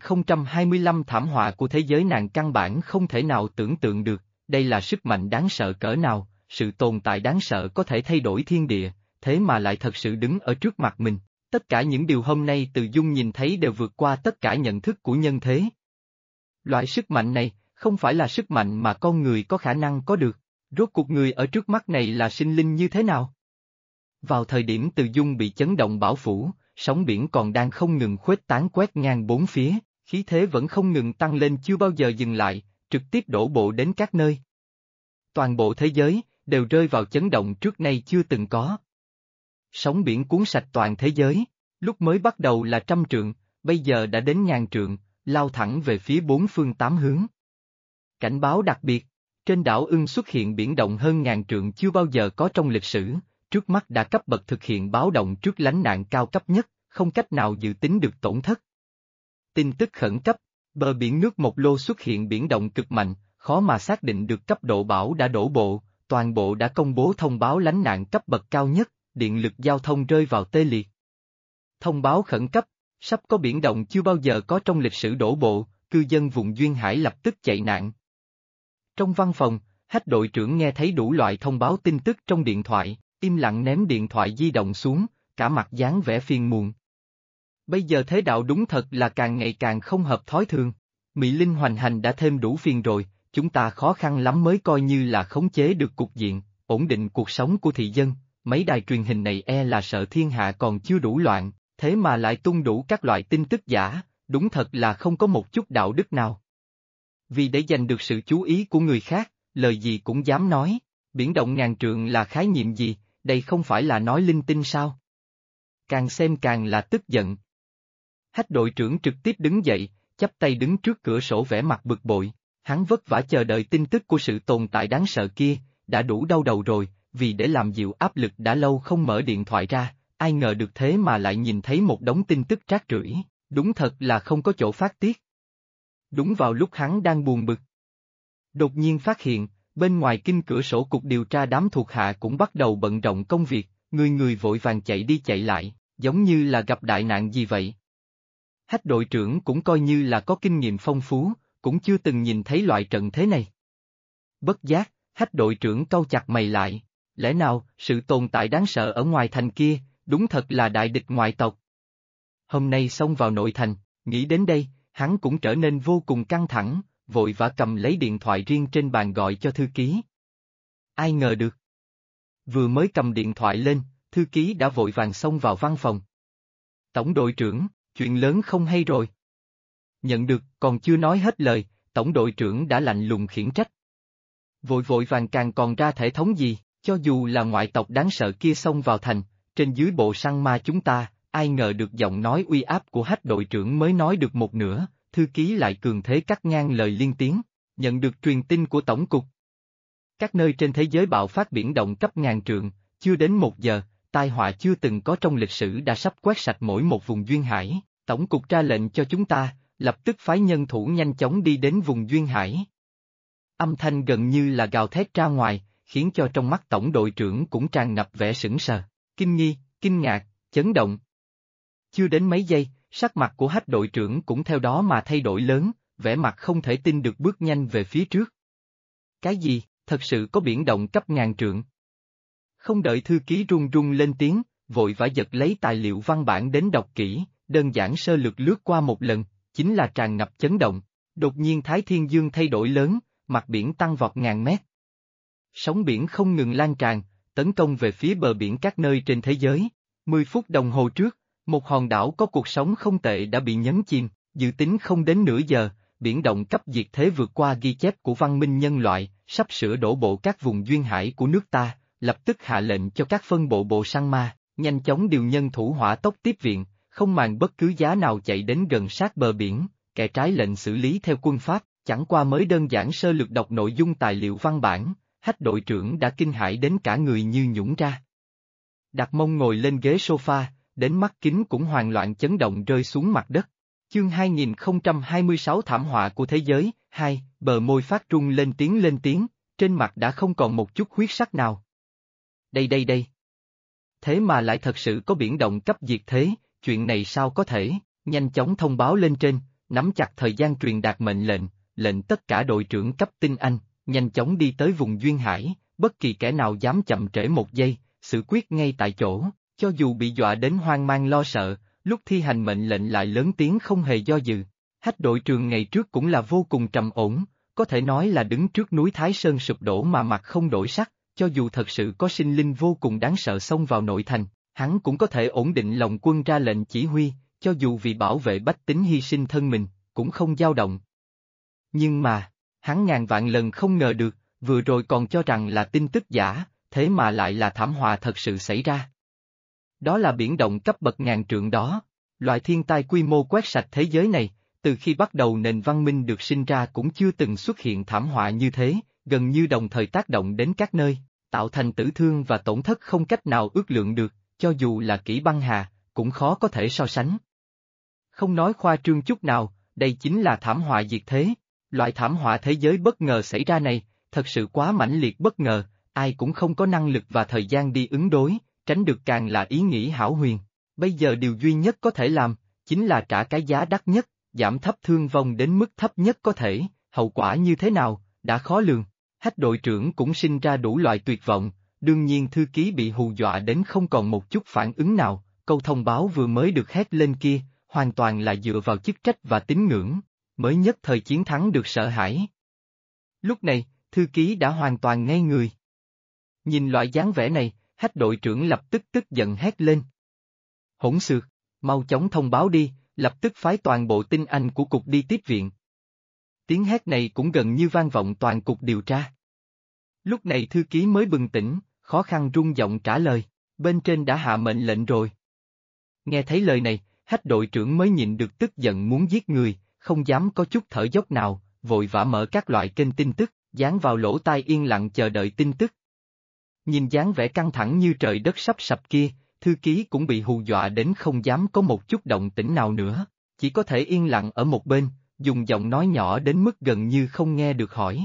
2025 thảm họa của thế giới nàng căn bản không thể nào tưởng tượng được, đây là sức mạnh đáng sợ cỡ nào, sự tồn tại đáng sợ có thể thay đổi thiên địa, thế mà lại thật sự đứng ở trước mặt mình. Tất cả những điều hôm nay Từ Dung nhìn thấy đều vượt qua tất cả nhận thức của nhân thế. Loại sức mạnh này, không phải là sức mạnh mà con người có khả năng có được, rốt cuộc người ở trước mắt này là sinh linh như thế nào? Vào thời điểm Từ Dung bị chấn động bão phủ, sóng biển còn đang không ngừng khuếch tán quét ngang bốn phía, khí thế vẫn không ngừng tăng lên chưa bao giờ dừng lại, trực tiếp đổ bộ đến các nơi. Toàn bộ thế giới, đều rơi vào chấn động trước nay chưa từng có. Sóng biển cuốn sạch toàn thế giới, lúc mới bắt đầu là 100 trượng, bây giờ đã đến 1000 trượng, lao thẳng về phía bốn phương tám hướng. Cảnh báo đặc biệt, trên đảo Ưng xuất hiện biển động hơn 1000 trượng chưa bao giờ có trong lịch sử, trước mắt đã cấp bậc thực hiện báo động trước lánh nạn cao cấp nhất, không cách nào dự tính được tổn thất. Tin tức khẩn cấp, bờ biển nước Mộc Lô xuất hiện biển động cực mạnh, khó mà xác định được cấp độ bão đã đổ bộ, toàn bộ đã công bố thông báo lánh nạn cấp bậc cao nhất, điện lực giao thông rơi vào tê liệt. Thông báo khẩn cấp, sắp có biển động chưa bao giờ có trong lịch sử đổ bộ, cư dân vùng duyên hải lập tức chạy nạn. Trong văn phòng, Hách đội trưởng nghe thấy đủ loại thông báo tin tức trong điện thoại, im lặng ném điện thoại di động xuống, cả mặt dáng vẻ phiền muộn. Bây giờ thế đạo đúng thật là càng ngày càng không hợp thói thường. Mỹ Linh hoành hành đã thêm đủ phiền rồi, chúng ta khó khăn lắm mới coi như là khống chế được cục diện, ổn định cuộc sống của thị dân, mấy đài truyền hình này là sợ thiên hạ còn chưa đủ loạn, thế mà lại tung đủ các loại tin tức giả, đúng thật là không có một chút đạo đức nào. Vì để giành được sự chú ý của người khác, lời gì cũng dám nói, biển động ngàn trượng là khái niệm gì, đây không phải là nói linh tinh sao? Càng xem càng là tức giận. Hách đội trưởng trực tiếp đứng dậy, chắp tay đứng trước cửa sổ vẻ mặt bực bội, hắn vất vả chờ đợi tin tức của sự tồn tại đáng sợ kia, đã đủ đau đầu rồi, vì để làm dịu áp lực đã lâu không mở điện thoại ra, ai ngờ được thế mà lại nhìn thấy một đống tin tức rác rưởi, đúng thật là không có chỗ phát tiết. Đúng vào lúc hắn đang buồn bực. Đột nhiên phát hiện, bên ngoài kinh cửa sổ cục điều tra đám thuộc hạ cũng bắt đầu bận rộn công việc, người người vội vàng chạy đi chạy lại, giống như là gặp đại nạn gì vậy. Hách đội trưởng cũng coi như là có kinh nghiệm phong phú, cũng chưa từng nhìn thấy loại trận thế này. Bất giác, Hách đội trưởng cau chặt mày lại, lẽ nào sự tồn tại đáng sợ ở ngoài thành kia, đúng thật là đại địch ngoại tộc. Hôm nay xông vào nội thành, nghĩ đến đây, hắn cũng trở nên vô cùng căng thẳng, vội vã cầm lấy điện thoại riêng trên bàn gọi cho thư ký. Ai ngờ được. Vừa mới cầm điện thoại lên, thư ký đã vội vàng xông vào văn phòng. Tổng đội trưởng, chuyện lớn không hay rồi. Nhận được, còn chưa nói hết lời, tổng đội trưởng đã lạnh lùng khiển trách. Vội vội vàng càng còn ra thể thống gì, cho dù là ngoại tộc đáng sợ kia xông vào thành, trên dưới bộ săn ma chúng ta, ai ngờ được giọng nói uy áp của Hách đội trưởng mới nói được một nửa, thư ký lại cường thế cắt ngang lời liên tiếng, nhận được truyền tin của tổng cục. Các nơi trên thế giới bạo phát biển động cấp ngàn trượng, chưa đến 1 giờ, tai họa chưa từng có trong lịch sử đã sắp quét sạch mỗi một vùng duyên hải, tổng cục ra lệnh cho chúng ta, lập tức phái nhân thủ nhanh chóng đi đến vùng duyên hải. Âm thanh gần như là gào thét ra ngoài, khiến cho trong mắt tổng đội trưởng cũng tràn ngập vẻ sững sờ, kinh nghi, kinh ngạc, chấn động. Chưa đến mấy giây, sắc mặt của Hách đội trưởng cũng theo đó mà thay đổi lớn, vẻ mặt không thể tin được bước nhanh về phía trước. Cái gì, thật sự có biển động cấp ngàn trượng? Không đợi thư ký run run lên tiếng, vội vã giật lấy tài liệu văn bản đến đọc kỹ, đơn giản sơ lược lướt qua một lần, chính là tràn ngập chấn động. Đột nhiên Thái Thiên Dương thay đổi lớn, mặt biển tăng vọt ngàn mét. Sóng biển không ngừng lan tràn, tấn công về phía bờ biển các nơi trên thế giới. 10 phút đồng hồ trước, một hòn đảo có cuộc sống không tệ đã bị nhấn chìm, dự tính không đến nửa giờ, biển động cấp diệt thế vượt qua ghi chép của văn minh nhân loại, sắp sửa đổ bộ các vùng duyên hải của nước ta, lập tức hạ lệnh cho các phân bộ bộ săn ma, nhanh chóng điều nhân thủ hỏa tốc tiếp viện, không màng bất cứ giá nào chạy đến gần sát bờ biển, kẻ trái lệnh xử lý theo quân pháp, chẳng qua mới đơn giản sơ lược đọc nội dung tài liệu văn bản, Hách đội trưởng đã kinh hãi đến cả người như nhũn ra. Đặt mông ngồi lên ghế sofa, đến mắt kính cũng hoàn loạn chấn động rơi xuống mặt đất. Chương 2026 thảm họa của thế giới, 2, bờ môi phát run lên tiếng, trên mặt đã không còn một chút huyết sắc nào. Đây. Thế mà lại thật sự có biển động cấp diệt thế, chuyện này sao có thể, nhanh chóng thông báo lên trên, nắm chặt thời gian truyền đạt mệnh lệnh tất cả đội trưởng cấp tinh Anh, nhanh chóng đi tới vùng duyên hải, bất kỳ kẻ nào dám chậm trễ một giây, xử quyết ngay tại chỗ, cho dù bị dọa đến hoang mang lo sợ, lúc thi hành mệnh lệnh lại lớn tiếng không hề do dự. Hách đội trưởng ngày trước cũng là vô cùng trầm ổn, có thể nói là đứng trước núi Thái Sơn sụp đổ mà mặt không đổi sắc, cho dù thật sự có sinh linh vô cùng đáng sợ xông vào nội thành, hắn cũng có thể ổn định lòng quân ra lệnh chỉ huy, cho dù vì bảo vệ bách tính hy sinh thân mình, cũng không dao động. Nhưng mà, hắn ngàn vạn lần không ngờ được, vừa rồi còn cho rằng là tin tức giả, thế mà lại là thảm họa thật sự xảy ra. Đó là biển động cấp bậc ngàn trượng đó, loại thiên tai quy mô quét sạch thế giới này, từ khi bắt đầu nền văn minh được sinh ra cũng chưa từng xuất hiện thảm họa như thế, gần như đồng thời tác động đến các nơi, tạo thành tử thương và tổn thất không cách nào ước lượng được, cho dù là Kỷ Băng Hà, cũng khó có thể so sánh. Không nói khoa trương chút nào, đây chính là thảm họa diệt thế. Loại thảm họa thế giới bất ngờ xảy ra này, thật sự quá mãnh liệt bất ngờ, ai cũng không có năng lực và thời gian đi ứng đối, tránh được càng là ý nghĩ hão huyền. Bây giờ điều duy nhất có thể làm, chính là trả cái giá đắt nhất, giảm thấp thương vong đến mức thấp nhất có thể, hậu quả như thế nào, đã khó lường. Hách đội trưởng cũng sinh ra đủ loại tuyệt vọng, đương nhiên thư ký bị hù dọa đến không còn một chút phản ứng nào, câu thông báo vừa mới được hét lên kia, hoàn toàn là dựa vào chức trách và tín ngưỡng, mới nhất thời chiến thắng được sợ hãi. Lúc này, thư ký đã hoàn toàn ngây người. Nhìn loại dáng vẻ này, Hách đội trưởng lập tức tức giận hét lên. Hỗn xược, mau chóng thông báo đi, lập tức phái toàn bộ tinh anh của cục đi tiếp viện. Tiếng hét này cũng gần như vang vọng toàn cục điều tra. Lúc này thư ký mới bừng tỉnh, khó khăn run giọng trả lời, bên trên đã hạ mệnh lệnh rồi. Nghe thấy lời này, Hách đội trưởng mới nhịn được tức giận muốn giết người, không dám có chút thở dốc nào, vội vã mở các loại kênh tin tức, dán vào lỗ tai yên lặng chờ đợi tin tức. Nhìn dáng vẻ căng thẳng như trời đất sắp sập kia, thư ký cũng bị hù dọa đến không dám có một chút động tĩnh nào nữa, chỉ có thể yên lặng ở một bên, dùng giọng nói nhỏ đến mức gần như không nghe được hỏi.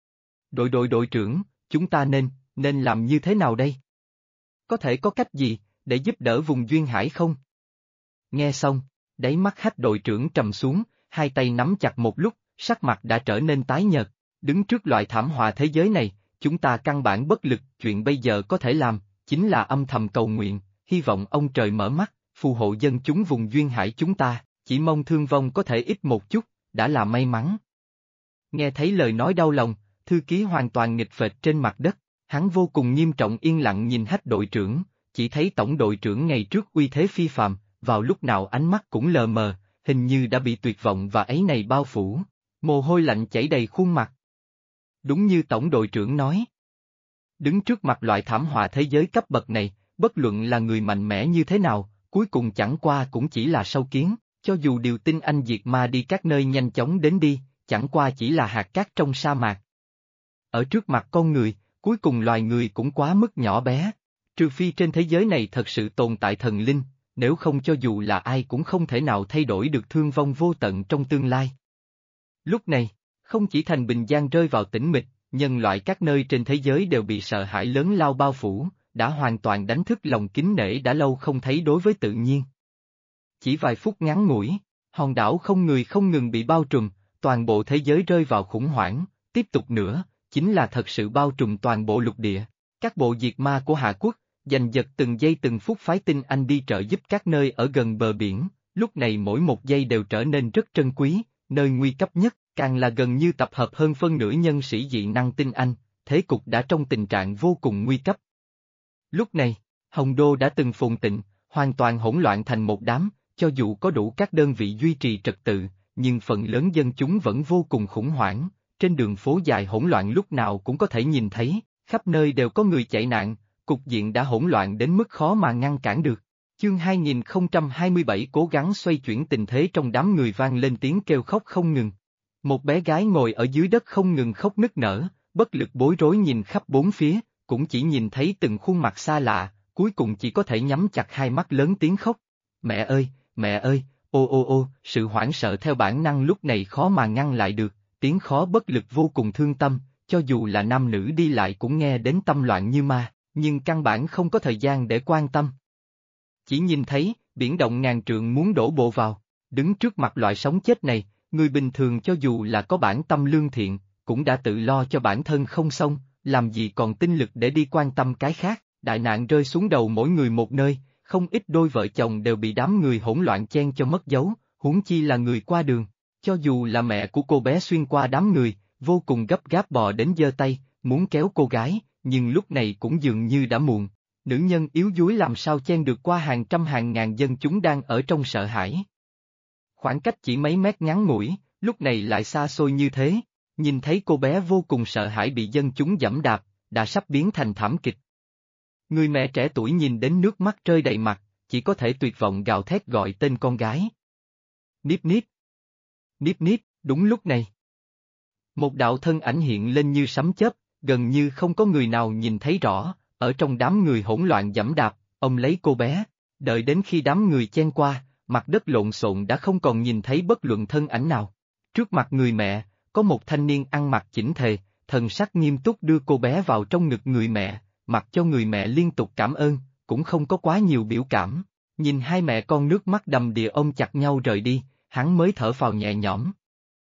Đội trưởng, chúng ta nên làm như thế nào đây? Có thể có cách gì, để giúp đỡ vùng duyên hải không? Nghe xong, đáy mắt Hách đội trưởng trầm xuống, hai tay nắm chặt một lúc, sắc mặt đã trở nên tái nhợt, đứng trước loại thảm họa thế giới này, chúng ta căn bản bất lực, chuyện bây giờ có thể làm, chính là âm thầm cầu nguyện, hy vọng ông trời mở mắt, phù hộ dân chúng vùng duyên hải chúng ta, chỉ mong thương vong có thể ít một chút, đã là may mắn. Nghe thấy lời nói đau lòng, thư ký hoàn toàn nghịch phệt trên mặt đất, hắn vô cùng nghiêm trọng yên lặng nhìn Hách đội trưởng, chỉ thấy tổng đội trưởng ngày trước uy thế phi phàm, vào lúc nào ánh mắt cũng lờ mờ, hình như đã bị tuyệt vọng và áy này bao phủ, mồ hôi lạnh chảy đầy khuôn mặt. Đúng như tổng đội trưởng nói. Đứng trước mặt loại thảm họa thế giới cấp bậc này, bất luận là người mạnh mẽ như thế nào, cuối cùng chẳng qua cũng chỉ là sâu kiến, cho dù điều tinh anh diệt ma đi các nơi nhanh chóng đến đi, chẳng qua chỉ là hạt cát trong sa mạc. Ở trước mặt con người, cuối cùng loài người cũng quá mức nhỏ bé, trừ phi trên thế giới này thật sự tồn tại thần linh, nếu không cho dù là ai cũng không thể nào thay đổi được thương vong vô tận trong tương lai. Lúc này, không chỉ thành Bình Giang rơi vào tĩnh mịch, nhân loại các nơi trên thế giới đều bị sợ hãi lớn lao bao phủ, đã hoàn toàn đánh thức lòng kính nể đã lâu không thấy đối với tự nhiên. Chỉ vài phút ngắn ngủi, hòn đảo không người không ngừng bị bao trùm, toàn bộ thế giới rơi vào khủng hoảng, tiếp tục nữa, chính là thật sự bao trùm toàn bộ lục địa. Các bộ diệt ma của Hạ Quốc, giành giật từng giây từng phút phái tinh anh đi trợ giúp các nơi ở gần bờ biển, lúc này mỗi một giây đều trở nên rất trân quý, nơi nguy cấp nhất, càng là gần như tập hợp hơn phân nửa nhân sĩ dị năng tinh anh, thế cục đã trong tình trạng vô cùng nguy cấp. Lúc này, Hồng Đô đã từng phồn tịnh, hoàn toàn hỗn loạn thành một đám, cho dù có đủ các đơn vị duy trì trật tự, nhưng phần lớn dân chúng vẫn vô cùng khủng hoảng, trên đường phố dài hỗn loạn lúc nào cũng có thể nhìn thấy, khắp nơi đều có người chạy nạn, cục diện đã hỗn loạn đến mức khó mà ngăn cản được. Chương 2027 cố gắng xoay chuyển tình thế trong đám người vang lên tiếng kêu khóc không ngừng. Một bé gái ngồi ở dưới đất không ngừng khóc nức nở, bất lực bối rối nhìn khắp bốn phía, cũng chỉ nhìn thấy từng khuôn mặt xa lạ, cuối cùng chỉ có thể nhắm chặt hai mắt lớn tiếng khóc. Mẹ ơi, ô, sự hoảng sợ theo bản năng lúc này khó mà ngăn lại được, tiếng khó bất lực vô cùng thương tâm, cho dù là nam nữ đi lại cũng nghe đến tâm loạn như ma, nhưng căn bản không có thời gian để quan tâm. Chỉ nhìn thấy, biển động ngàn trượng muốn đổ bộ vào, đứng trước mặt loại sống chết này, người bình thường cho dù là có bản tâm lương thiện, cũng đã tự lo cho bản thân không xong, làm gì còn tinh lực để đi quan tâm cái khác, đại nạn rơi xuống đầu mỗi người một nơi, không ít đôi vợ chồng đều bị đám người hỗn loạn chen cho mất dấu, huống chi là người qua đường, cho dù là mẹ của cô bé xuyên qua đám người, vô cùng gấp gáp bò đến giơ tay, muốn kéo cô gái, nhưng lúc này cũng dường như đã muộn. Nữ nhân yếu đuối làm sao chen được qua hàng trăm hàng ngàn dân chúng đang ở trong sợ hãi. Khoảng cách chỉ mấy mét ngắn ngủi, lúc này lại xa xôi như thế, nhìn thấy cô bé vô cùng sợ hãi bị dân chúng giẫm đạp, đã sắp biến thành thảm kịch. Người mẹ trẻ tuổi nhìn đến nước mắt rơi đầy mặt, chỉ có thể tuyệt vọng gào thét gọi tên con gái. Níp níp. Níp níp, đúng lúc này. Một đạo thân ảnh hiện lên như sấm chớp, gần như không có người nào nhìn thấy rõ. Ở trong đám người hỗn loạn giẫm đạp, ông lấy cô bé, Đợi đến khi đám người chen qua, mặt đất lộn xộn đã không còn nhìn thấy bất luận thân ảnh nào. Trước mặt người mẹ, có một thanh niên ăn mặc chỉnh tề, thần sắc nghiêm túc đưa cô bé vào trong ngực người mẹ, mặc cho người mẹ liên tục cảm ơn, cũng không có quá nhiều biểu cảm. Nhìn hai mẹ con nước mắt đầm đìa ôm chặt nhau rời đi, hắn mới thở phào nhẹ nhõm.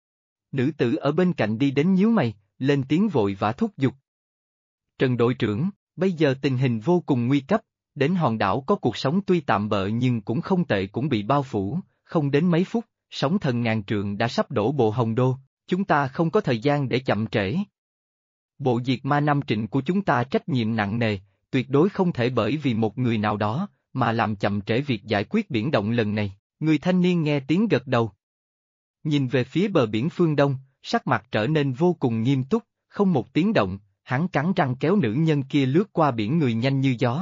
Nữ tử ở bên cạnh đi đến nhíu mày, lên tiếng vội vã thúc giục. Trần đội trưởng, bây giờ tình hình vô cùng nguy cấp, đến hòn đảo có cuộc sống tuy tạm bợ nhưng cũng không tệ cũng bị bao phủ, không đến mấy phút, sóng thần ngàn trượng đã sắp đổ bộ Hồng Đô, chúng ta không có thời gian để chậm trễ. Bộ diệt ma năm trịnh của chúng ta trách nhiệm nặng nề, tuyệt đối không thể bởi vì một người nào đó, mà làm chậm trễ việc giải quyết biển động lần này. Người thanh niên nghe tiếng gật đầu. Nhìn về phía bờ biển phương đông, sắc mặt trở nên vô cùng nghiêm túc, không một tiếng động, hắn cắn răng kéo nữ nhân kia lướt qua biển người nhanh như gió.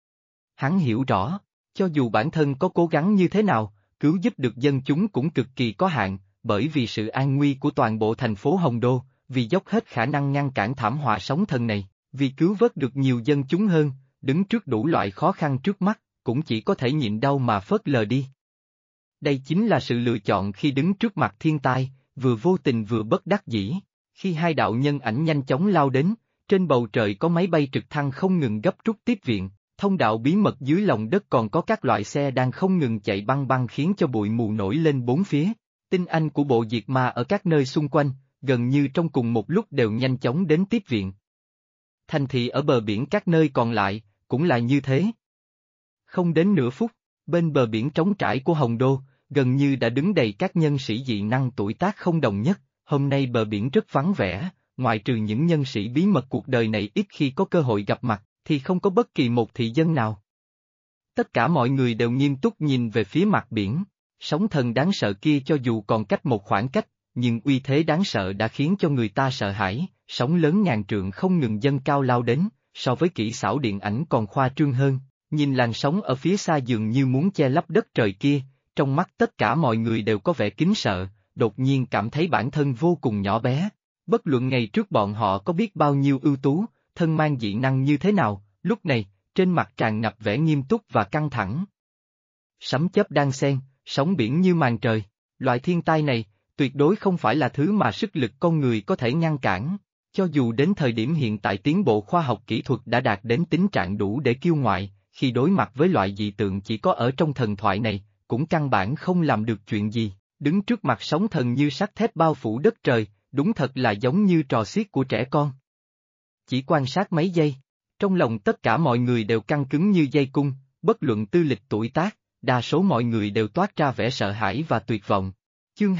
Hắn hiểu rõ, cho dù bản thân có cố gắng như thế nào, cứu giúp được dân chúng cũng cực kỳ có hạn, bởi vì sự an nguy của toàn bộ thành phố Hồng Đô, vì dốc hết khả năng ngăn cản thảm họa sóng thần này, vì cứu vớt được nhiều dân chúng hơn, đứng trước đủ loại khó khăn trước mắt, cũng chỉ có thể nhịn đau mà phớt lờ đi. Đây chính là sự lựa chọn khi đứng trước mặt thiên tai, vừa vô tình vừa bất đắc dĩ. Khi hai đạo nhân ảnh nhanh chóng lao đến, trên bầu trời có máy bay trực thăng không ngừng gấp rút tiếp viện, thông đạo bí mật dưới lòng đất còn có các loại xe đang không ngừng chạy băng băng khiến cho bụi mù nổi lên bốn phía. Tinh anh của bộ diệt ma ở các nơi xung quanh, gần như trong cùng một lúc đều nhanh chóng đến tiếp viện. Thành thị ở bờ biển các nơi còn lại, cũng là như thế. Không đến nửa phút, bên bờ biển trống trải của Hồng Đô, gần như đã đứng đầy các nhân sĩ dị năng tuổi tác không đồng nhất, hôm nay bờ biển rất vắng vẻ, ngoại trừ những nhân sĩ bí mật cuộc đời này ít khi có cơ hội gặp mặt, thì không có bất kỳ một thị dân nào. Tất cả mọi người đều nghiêm túc nhìn về phía mặt biển, sóng thần đáng sợ kia cho dù còn cách một khoảng cách, nhưng uy thế đáng sợ đã khiến cho người ta sợ hãi, sóng lớn ngàn trượng không ngừng dâng cao lao đến, so với kỹ xảo điện ảnh còn khoa trương hơn, nhìn làn sóng ở phía xa dường như muốn che lấp đất trời kia, trong mắt tất cả mọi người đều có vẻ kính sợ, đột nhiên cảm thấy bản thân vô cùng nhỏ bé. Bất luận ngày trước bọn họ có biết bao nhiêu ưu tú, thân mang dị năng như thế nào, lúc này, trên mặt tràn ngập vẻ nghiêm túc và căng thẳng. Sấm chớp đan xen, sóng biển như màn trời, loại thiên tai này, tuyệt đối không phải là thứ mà sức lực con người có thể ngăn cản. Cho dù đến thời điểm hiện tại tiến bộ khoa học kỹ thuật đã đạt đến tình trạng đủ để kiêu ngoại, khi đối mặt với loại dị tượng chỉ có ở trong thần thoại này, cũng căn bản không làm được chuyện gì, đứng trước mặt sóng thần như sắt thép bao phủ đất trời, đúng thật là giống như trò xiết của trẻ con. Chỉ quan sát mấy giây, trong lòng tất cả mọi người đều căng cứng như dây cung, bất luận tư lịch tuổi tác, đa số mọi người đều toát ra vẻ sợ hãi và tuyệt vọng. Chương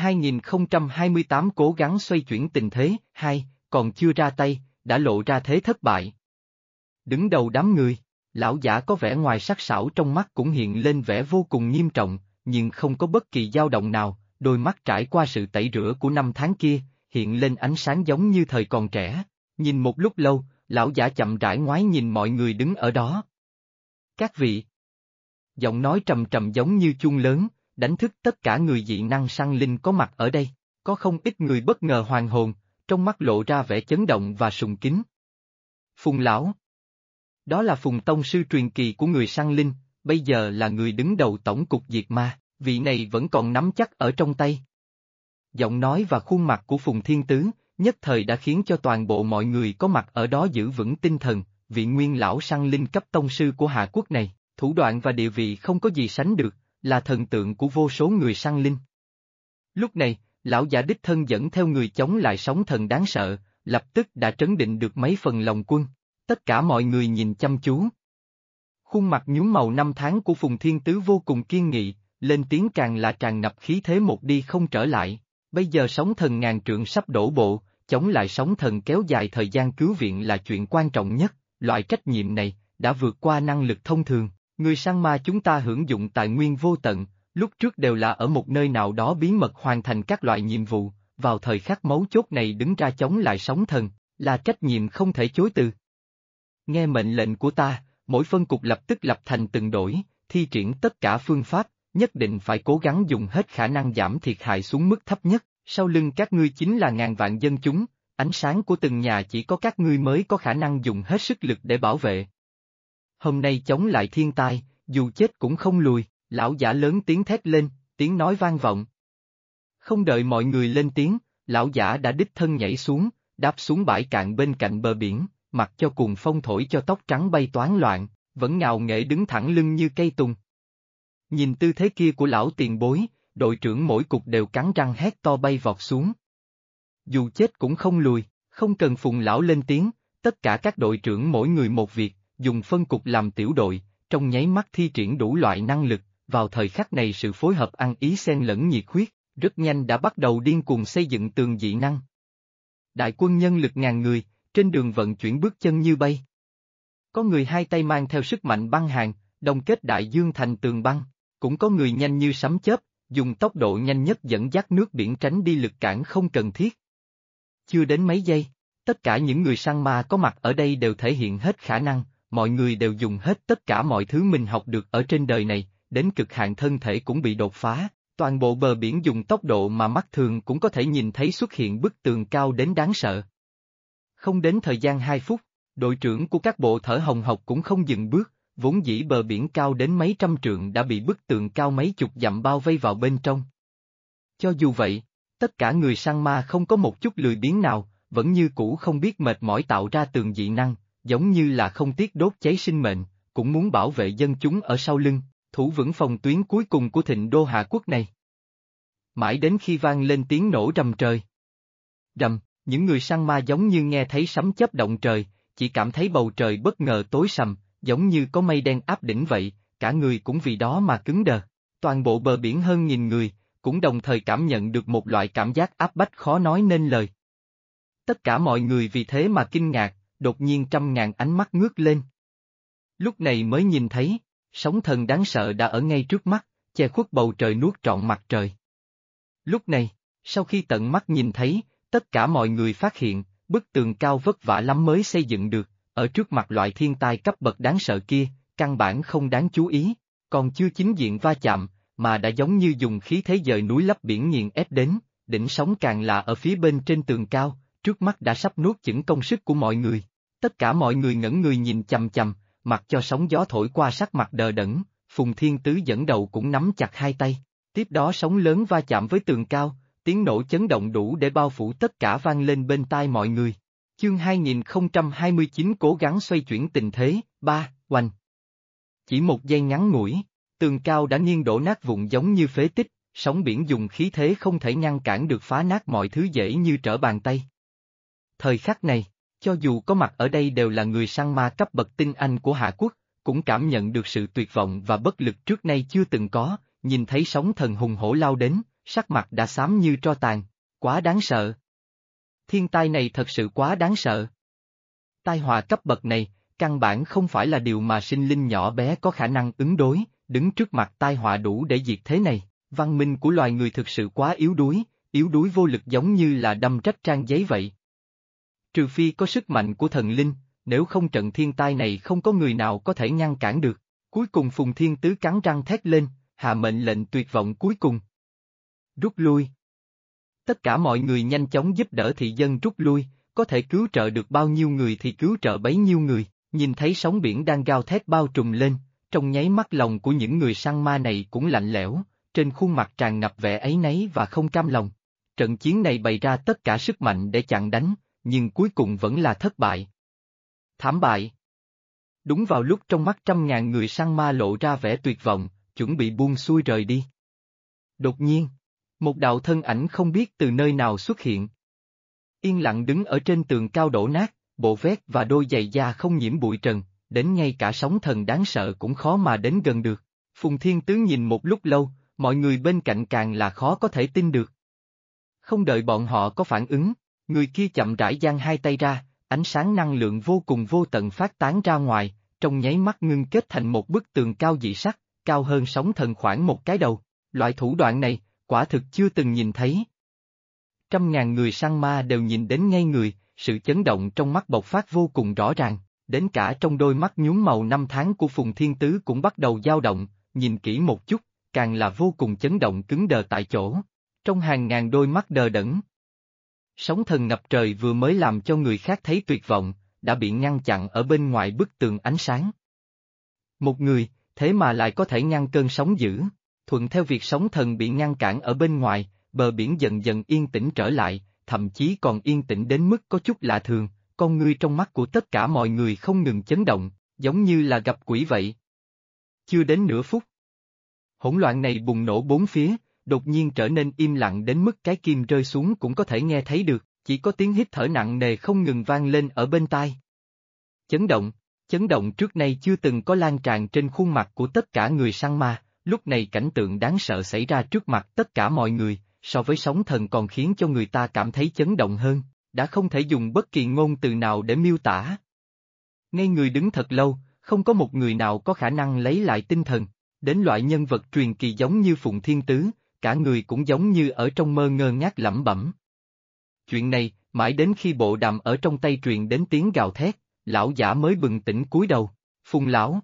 2028 cố gắng xoay chuyển tình thế, 2, còn chưa ra tay, đã lộ ra thế thất bại. Đứng đầu đám người, lão giả có vẻ ngoài sắc sảo trong mắt cũng hiện lên vẻ vô cùng nghiêm trọng, nhưng không có bất kỳ dao động nào, đôi mắt trải qua sự tẩy rửa của năm tháng kia, hiện lên ánh sáng giống như thời còn trẻ. Nhìn một lúc lâu, lão giả chậm rãi ngoái nhìn mọi người đứng ở đó. Các vị. Giọng nói trầm trầm giống như chuông lớn, đánh thức tất cả người dị năng săn linh có mặt ở đây, có không ít người bất ngờ hoàn hồn, trong mắt lộ ra vẻ chấn động và sùng kính. Phùng lão. Đó là Phùng tông sư truyền kỳ của người săn linh, bây giờ là người đứng đầu tổng cục diệt ma, vị này vẫn còn nắm chắc ở trong tay. Giọng nói và khuôn mặt của Phùng Thiên Tứ, nhất thời đã khiến cho toàn bộ mọi người có mặt ở đó giữ vững tinh thần, vị nguyên lão săn linh cấp tông sư của Hạ Quốc này, thủ đoạn và địa vị không có gì sánh được, là thần tượng của vô số người săn linh. Lúc này, lão giả đích thân dẫn theo người chống lại sóng thần đáng sợ, lập tức đã trấn định được mấy phần lòng quân, tất cả mọi người nhìn chăm chú. Khuôn mặt nhuốm màu năm tháng của Phùng Thiên Tứ vô cùng kiên nghị, lên tiếng càng là tràn ngập khí thế một đi không trở lại. Bây giờ sóng thần ngàn trượng sắp đổ bộ, chống lại sóng thần kéo dài thời gian cứu viện là chuyện quan trọng nhất, loại trách nhiệm này, đã vượt qua năng lực thông thường. Người săn ma chúng ta hưởng dụng tài nguyên vô tận, lúc trước đều là ở một nơi nào đó bí mật hoàn thành các loại nhiệm vụ, vào thời khắc mấu chốt này đứng ra chống lại sóng thần, là trách nhiệm không thể chối từ. Nghe mệnh lệnh của ta, mỗi phân cục lập tức lập thành từng đội, thi triển tất cả phương pháp, nhất định phải cố gắng dùng hết khả năng giảm thiệt hại xuống mức thấp nhất, sau lưng các ngươi chính là ngàn vạn dân chúng, ánh sáng của từng nhà chỉ có các ngươi mới có khả năng dùng hết sức lực để bảo vệ. Hôm nay chống lại thiên tai, dù chết cũng không lùi, lão giả lớn tiếng thét lên, tiếng nói vang vọng. Không đợi mọi người lên tiếng, lão giả đã đích thân nhảy xuống, đáp xuống bãi cạn bên cạnh bờ biển, mặc cho cuồng phong thổi cho tóc trắng bay toán loạn, vẫn ngạo nghễ đứng thẳng lưng như cây tùng. Nhìn tư thế kia của lão tiền bối, đội trưởng mỗi cục đều cắn răng hét to bay vọt xuống. Dù chết cũng không lùi, không cần Phùng lão lên tiếng, tất cả các đội trưởng mỗi người một việc, dùng phân cục làm tiểu đội, trong nháy mắt thi triển đủ loại năng lực, vào thời khắc này sự phối hợp ăn ý xen lẫn nhiệt huyết, rất nhanh đã bắt đầu điên cuồng xây dựng tường dị năng. Đại quân nhân lực ngàn người, trên đường vận chuyển bước chân như bay. Có người hai tay mang theo sức mạnh băng hàng, đông kết đại dương thành tường băng, cũng có người nhanh như sấm chớp, dùng tốc độ nhanh nhất dẫn dắt nước biển tránh đi lực cản không cần thiết. Chưa đến mấy giây, tất cả những người săn ma có mặt ở đây đều thể hiện hết khả năng, mọi người đều dùng hết tất cả mọi thứ mình học được ở trên đời này, đến cực hạn thân thể cũng bị đột phá, toàn bộ bờ biển dùng tốc độ mà mắt thường cũng có thể nhìn thấy xuất hiện bức tường cao đến đáng sợ. Không đến thời gian 2 phút, đội trưởng của các bộ thở hồng hộc cũng không dừng bước, vốn dĩ bờ biển cao đến mấy trăm trượng đã bị bức tường cao mấy chục dặm bao vây vào bên trong. Cho dù vậy, tất cả người săn ma không có một chút lười biếng nào, vẫn như cũ không biết mệt mỏi tạo ra tường dị năng, giống như là không tiếc đốt cháy sinh mệnh, cũng muốn bảo vệ dân chúng ở sau lưng, thủ vững phòng tuyến cuối cùng của thịnh đô Hạ Quốc này. Mãi đến khi vang lên tiếng nổ rầm trời. Rầm, những người săn ma giống như nghe thấy sấm chớp động trời, chỉ cảm thấy bầu trời bất ngờ tối sầm, giống như có mây đen áp đỉnh vậy, cả người cũng vì đó mà cứng đờ. Toàn bộ bờ biển hơn 1000 người, cũng đồng thời cảm nhận được một loại cảm giác áp bách khó nói nên lời. Tất cả mọi người vì thế mà kinh ngạc, đột nhiên trăm ngàn ánh mắt ngước lên. Lúc này mới nhìn thấy, sóng thần đáng sợ đã ở ngay trước mắt, che khuất bầu trời nuốt trọn mặt trời. Lúc này, sau khi tận mắt nhìn thấy, tất cả mọi người phát hiện, bức tường cao vất vả lắm mới xây dựng được, ở trước mặt loại thiên tai cấp bậc đáng sợ kia, căn bản không đáng chú ý, còn chưa chính diện va chạm, mà đã giống như dùng khí thế dời núi lấp biển nghiền ép đến, đỉnh sóng càng là ở phía bên trên tường cao, trước mắt đã sắp nuốt chửng công sức của mọi người. Tất cả mọi người ngẩn người nhìn chằm chằm, mặc cho sóng gió thổi qua sắc mặt đờ đẫn, Phùng Thiên Tứ dẫn đầu cũng nắm chặt hai tay, tiếp đó sóng lớn va chạm với tường cao, tiếng nổ chấn động đủ để bao phủ tất cả vang lên bên tai mọi người. Chương 2029 cố gắng xoay chuyển tình thế, 3, oanh. Chỉ một giây ngắn ngủi, tường cao đã nghiêng đổ nát vụn giống như phế tích, sóng biển dùng khí thế không thể ngăn cản được phá nát mọi thứ dễ như trở bàn tay. Thời khắc này, cho dù có mặt ở đây đều là người săn ma cấp bậc tinh anh của Hạ Quốc, cũng cảm nhận được sự tuyệt vọng và bất lực trước nay chưa từng có, nhìn thấy sóng thần hùng hổ lao đến, sắc mặt đã xám như tro tàn, quá đáng sợ. Thiên tai này thật sự quá đáng sợ. Tai họa cấp bậc này, căn bản không phải là điều mà sinh linh nhỏ bé có khả năng ứng đối, đứng trước mặt tai họa đủ để diệt thế này, văn minh của loài người thực sự quá yếu đuối vô lực giống như là đâm rách trang giấy vậy. Trừ phi có sức mạnh của thần linh, nếu không trận thiên tai này không có người nào có thể ngăn cản được. Cuối cùng Phùng Thiên Tứ cắn răng thét lên, hạ mệnh lệnh tuyệt vọng cuối cùng. Rút lui. Tất cả mọi người nhanh chóng giúp đỡ thị dân rút lui, có thể cứu trợ được bao nhiêu người thì cứu trợ bấy nhiêu người, nhìn thấy sóng biển đang gào thét bao trùm lên, trong nháy mắt lòng của những người săn ma này cũng lạnh lẽo, trên khuôn mặt tràn ngập vẻ áy náy và không cam lòng. Trận chiến này bày ra tất cả sức mạnh để chặn đánh, nhưng cuối cùng vẫn là thất bại. Thảm bại. Đúng vào lúc trong mắt trăm ngàn người săn ma lộ ra vẻ tuyệt vọng, chuẩn bị buông xuôi rời đi. Đột nhiên, một đạo thân ảnh không biết từ nơi nào xuất hiện. Yên lặng đứng ở trên tường cao đổ nát, bộ vest và đôi giày da không nhiễm bụi trần, đến ngay cả sóng thần đáng sợ cũng khó mà đến gần được. Phùng Thiên Tứ nhìn một lúc lâu, mọi người bên cạnh càng là khó có thể tin được. Không đợi bọn họ có phản ứng, người kia chậm rãi giang hai tay ra, ánh sáng năng lượng vô cùng vô tận phát tán ra ngoài, trong nháy mắt ngưng kết thành một bức tường cao dị sắc, cao hơn sóng thần khoảng một cái đầu. Loại thủ đoạn này, quả thực chưa từng nhìn thấy. Trăm ngàn người săn ma đều nhìn đến ngay người, sự chấn động trong mắt bộc phát vô cùng rõ ràng, đến cả trong đôi mắt nhuốm màu năm tháng của Phùng Thiên Tứ cũng bắt đầu dao động, nhìn kỹ một chút, càng là vô cùng chấn động cứng đờ tại chỗ. Trong hàng ngàn đôi mắt đờ đẫn. Sóng thần ngập trời vừa mới làm cho người khác thấy tuyệt vọng, đã bị ngăn chặn ở bên ngoài bức tường ánh sáng. Một người, thế mà lại có thể ngăn cơn sóng dữ. Thuận theo việc sóng thần bị ngăn cản ở bên ngoài, bờ biển dần dần yên tĩnh trở lại, thậm chí còn yên tĩnh đến mức có chút lạ thường, con ngươi trong mắt của tất cả mọi người không ngừng chấn động, giống như là gặp quỷ vậy. Chưa đến nửa phút. Hỗn loạn này bùng nổ bốn phía, đột nhiên trở nên im lặng đến mức cái kim rơi xuống cũng có thể nghe thấy được, chỉ có tiếng hít thở nặng nề không ngừng vang lên ở bên tai. Chấn động trước nay chưa từng có lan tràn trên khuôn mặt của tất cả người săn ma, lúc này cảnh tượng đáng sợ xảy ra trước mặt tất cả mọi người, so với sóng thần còn khiến cho người ta cảm thấy chấn động hơn, đã không thể dùng bất kỳ ngôn từ nào để miêu tả. Ngay người đứng thật lâu, không có một người nào có khả năng lấy lại tinh thần, đến loại nhân vật truyền kỳ giống như Phụng Thiên Tứ, cả người cũng giống như ở trong mơ ngơ ngác lẩm bẩm. Chuyện này, mãi đến khi bộ đàm ở trong tay truyền đến tiếng gào thét, lão giả mới bừng tỉnh cúi đầu, Phùng lão.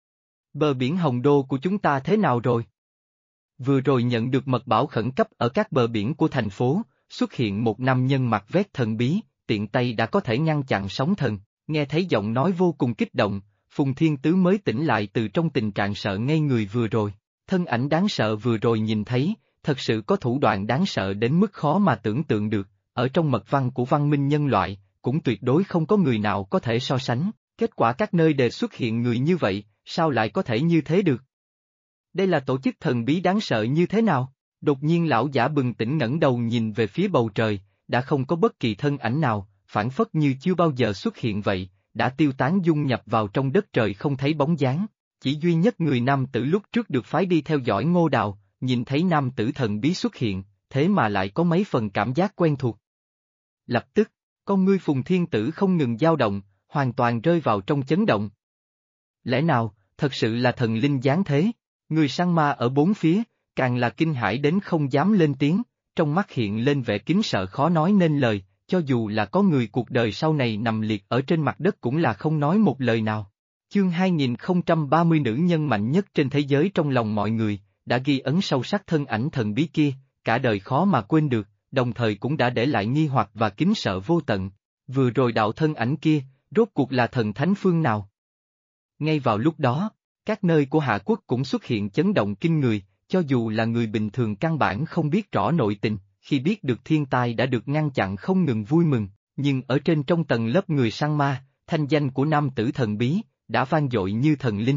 Bờ biển Hồng Đô của chúng ta thế nào rồi? Vừa rồi nhận được mật bảo khẩn cấp ở các bờ biển của thành phố, xuất hiện một nam nhân mặc vest thần bí, tiện tay đã có thể ngăn chặn sóng thần, nghe thấy giọng nói vô cùng kích động, Phùng Thiên Tứ mới tỉnh lại từ trong tình trạng sợ ngây người vừa rồi, thân ảnh đáng sợ vừa rồi nhìn thấy, thật sự có thủ đoạn đáng sợ đến mức khó mà tưởng tượng được, ở trong mật văn của văn minh nhân loại, cũng tuyệt đối không có người nào có thể so sánh, kết quả các nơi đều xuất hiện người như vậy, sao lại có thể như thế được? Đây là tổ chức thần bí đáng sợ như thế nào? Đột nhiên lão giả bừng tỉnh ngẩng đầu nhìn về phía bầu trời, đã không có bất kỳ thân ảnh nào, phản phất như chưa bao giờ xuất hiện vậy, đã tiêu tán dung nhập vào trong đất trời không thấy bóng dáng. Chỉ duy nhất người nam tử lúc trước được phái đi theo dõi Ngô Đào, nhìn thấy nam tử thần bí xuất hiện, thế mà lại có mấy phần cảm giác quen thuộc. Lập tức, con ngươi Phùng Thiên Tử không ngừng dao động, hoàn toàn rơi vào trong chấn động. Lẽ nào, thật sự là thần linh giáng thế? Người săn ma ở bốn phía, càng là kinh hãi đến không dám lên tiếng, trong mắt hiện lên vẻ kính sợ khó nói nên lời, cho dù là có người cuộc đời sau này nằm liệt ở trên mặt đất cũng là không nói một lời nào. Chương 2030 nữ nhân mạnh nhất trên thế giới trong lòng mọi người, đã ghi ấn sâu sắc thân ảnh thần bí kia, cả đời khó mà quên được, đồng thời cũng đã để lại nghi hoặc và kính sợ vô tận. Vừa rồi đạo thân ảnh kia, rốt cuộc là thần thánh phương nào? Ngay vào lúc đó, các nơi của Hạ Quốc cũng xuất hiện chấn động kinh người, cho dù là người bình thường căn bản không biết rõ nội tình, khi biết được thiên tai đã được ngăn chặn không ngừng vui mừng, nhưng ở trên trong tầng lớp người săn ma, thanh danh của nam tử thần bí, đã vang dội như thần linh.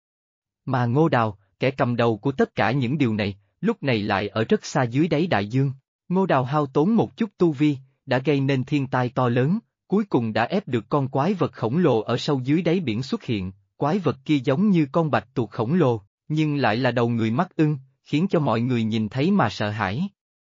Mà Ngô Đào, kẻ cầm đầu của tất cả những điều này, lúc này lại ở rất xa dưới đáy đại dương. Ngô Đào hao tốn một chút tu vi, đã gây nên thiên tai to lớn, cuối cùng đã ép được con quái vật khổng lồ ở sâu dưới đáy biển xuất hiện, quái vật kia giống như con bạch tuộc khổng lồ, nhưng lại là đầu người mắt ưng, khiến cho mọi người nhìn thấy mà sợ hãi.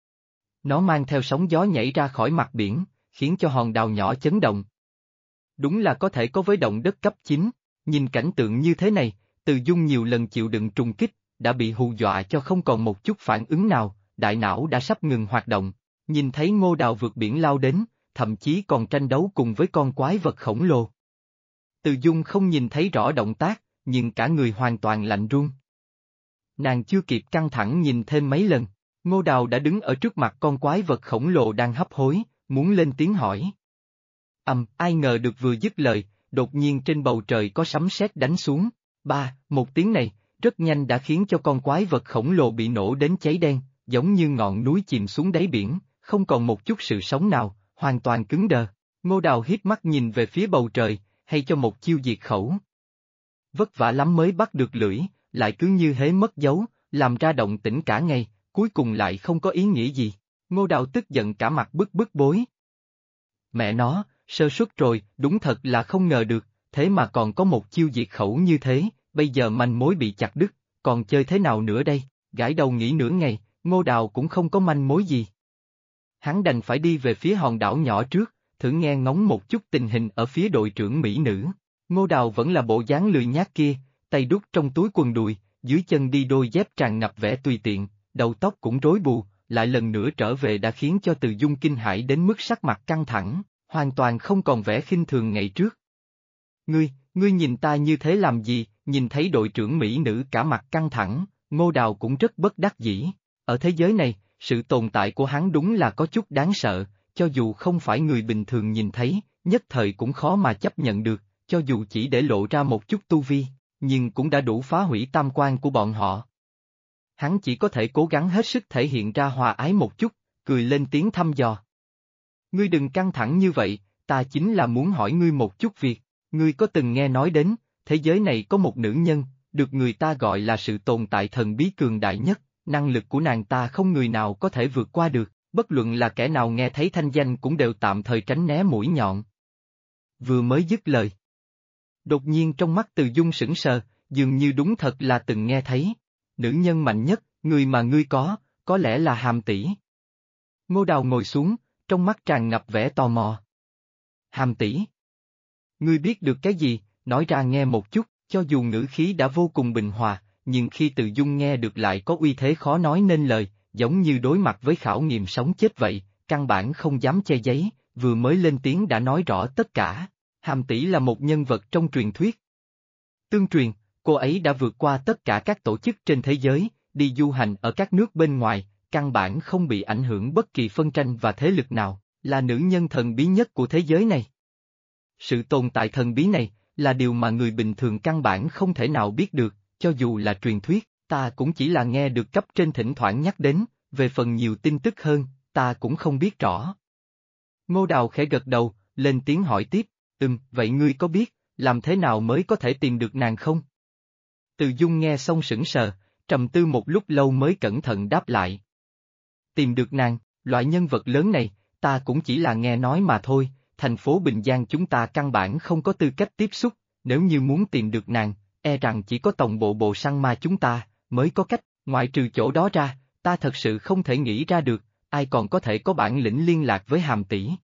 Nó mang theo sóng gió nhảy ra khỏi mặt biển, khiến cho hòn đảo nhỏ chấn động. Đúng là có thể có với động đất cấp 9, nhìn cảnh tượng như thế này, Từ Dung nhiều lần chịu đựng trùng kích, đã bị hù dọa cho không còn một chút phản ứng nào, đại não đã sắp ngừng hoạt động, nhìn thấy Ngô Đào vượt biển lao đến, thậm chí còn tranh đấu cùng với con quái vật khổng lồ. Từ Dung không nhìn thấy rõ động tác, nhưng cả người hoàn toàn lạnh run. Nàng chưa kịp căng thẳng nhìn thêm mấy lần, Ngô Đào đã đứng ở trước mặt con quái vật khổng lồ đang hấp hối, muốn lên tiếng hỏi. Ai ngờ được vừa dứt lời, đột nhiên trên bầu trời có sấm sét đánh xuống. Một tiếng này, rất nhanh đã khiến cho con quái vật khổng lồ bị nổ đến cháy đen, giống như ngọn núi chìm xuống đáy biển, không còn một chút sự sống nào, hoàn toàn cứng đờ. Ngô Đào híp mắt nhìn về phía bầu trời, hay cho một chiêu diệt khẩu. Vất vả lắm mới bắt được lưỡi, lại cứ như hễ mất dấu, làm ra động tĩnh cả ngày, cuối cùng lại không có ý nghĩa gì. Ngô Đào tức giận cả mặt bức bối. Mẹ nó, sơ suất rồi, đúng thật là không ngờ được, thế mà còn có một chiêu diệt khẩu như thế, bây giờ manh mối bị chặt đứt, còn chơi thế nào nữa đây, gãi đầu nghĩ nửa ngày, Ngô Đào cũng không có manh mối gì. Hắn đành phải đi về phía hòn đảo nhỏ trước, thử nghe ngóng một chút tình hình ở phía đội trưởng mỹ nữ. Ngô Đào vẫn là bộ dáng lười nhác kia, tay đút trong túi quần đùi, dưới chân đi đôi dép tràn ngập vẻ tùy tiện, đầu tóc cũng rối bù, lại lần nữa trở về đã khiến cho Từ Dung kinh hãi đến mức sắc mặt căng thẳng, hoàn toàn không còn vẻ khinh thường ngày trước. Ngươi nhìn ta như thế làm gì? Nhìn thấy đội trưởng mỹ nữ cả mặt căng thẳng, Ngô Đào cũng rất bất đắc dĩ. Ở thế giới này, sự tồn tại của hắn đúng là có chút đáng sợ, cho dù không phải người bình thường nhìn thấy, nhất thời cũng khó mà chấp nhận được, cho dù chỉ để lộ ra một chút tu vi, nhưng cũng đã đủ phá hủy tam quan của bọn họ. Hắn chỉ có thể cố gắng hết sức thể hiện ra hòa ái một chút, cười lên tiếng thăm dò. Ngươi đừng căng thẳng như vậy, ta chính là muốn hỏi ngươi một chút việc, ngươi có từng nghe nói đến, thế giới này có một nữ nhân, được người ta gọi là sự tồn tại thần bí cường đại nhất, năng lực của nàng ta không người nào có thể vượt qua được, bất luận là kẻ nào nghe thấy thanh danh cũng đều tạm thời tránh né mũi nhọn. Vừa mới dứt lời. Đột nhiên trong mắt Từ Dung sững sờ, dường như đúng thật là từng nghe thấy. Nữ nhân mạnh nhất, người mà ngươi có lẽ là Hàm tỷ. Ngô Đào ngồi xuống, trong mắt tràn ngập vẻ tò mò. Hàm tỷ? Ngươi biết được cái gì, nói ra nghe một chút, cho dù ngữ khí đã vô cùng bình hòa, nhưng khi Từ Dung nghe được lại có uy thế khó nói nên lời, giống như đối mặt với khảo nghiệm sống chết vậy, căn bản không dám che giấu, vừa mới lên tiếng đã nói rõ tất cả. Hàm tỷ là một nhân vật trong truyền thuyết. Tương truyền, cô ấy đã vượt qua tất cả các tổ chức trên thế giới, đi du hành ở các nước bên ngoài, căn bản không bị ảnh hưởng bất kỳ phân tranh và thế lực nào, là nữ nhân thần bí nhất của thế giới này. Sự tồn tại thần bí này, là điều mà người bình thường căn bản không thể nào biết được, cho dù là truyền thuyết, ta cũng chỉ là nghe được cấp trên thỉnh thoảng nhắc đến, về phần nhiều tin tức hơn, ta cũng không biết rõ. Ngô Đào khẽ gật đầu, lên tiếng hỏi tiếp, vậy ngươi có biết, làm thế nào mới có thể tìm được nàng không? Từ Dung nghe xong sững sờ, trầm tư một lúc lâu mới cẩn thận đáp lại. Tìm được nàng, loại nhân vật lớn này, ta cũng chỉ là nghe nói mà thôi, thành phố Bình Giang chúng ta căn bản không có tư cách tiếp xúc, nếu như muốn tìm được nàng, e rằng chỉ có tổng bộ bộ săn ma chúng ta, mới có cách, ngoại trừ chỗ đó ra, ta thật sự không thể nghĩ ra được, ai còn có thể có bản lĩnh liên lạc với Hàm tỷ.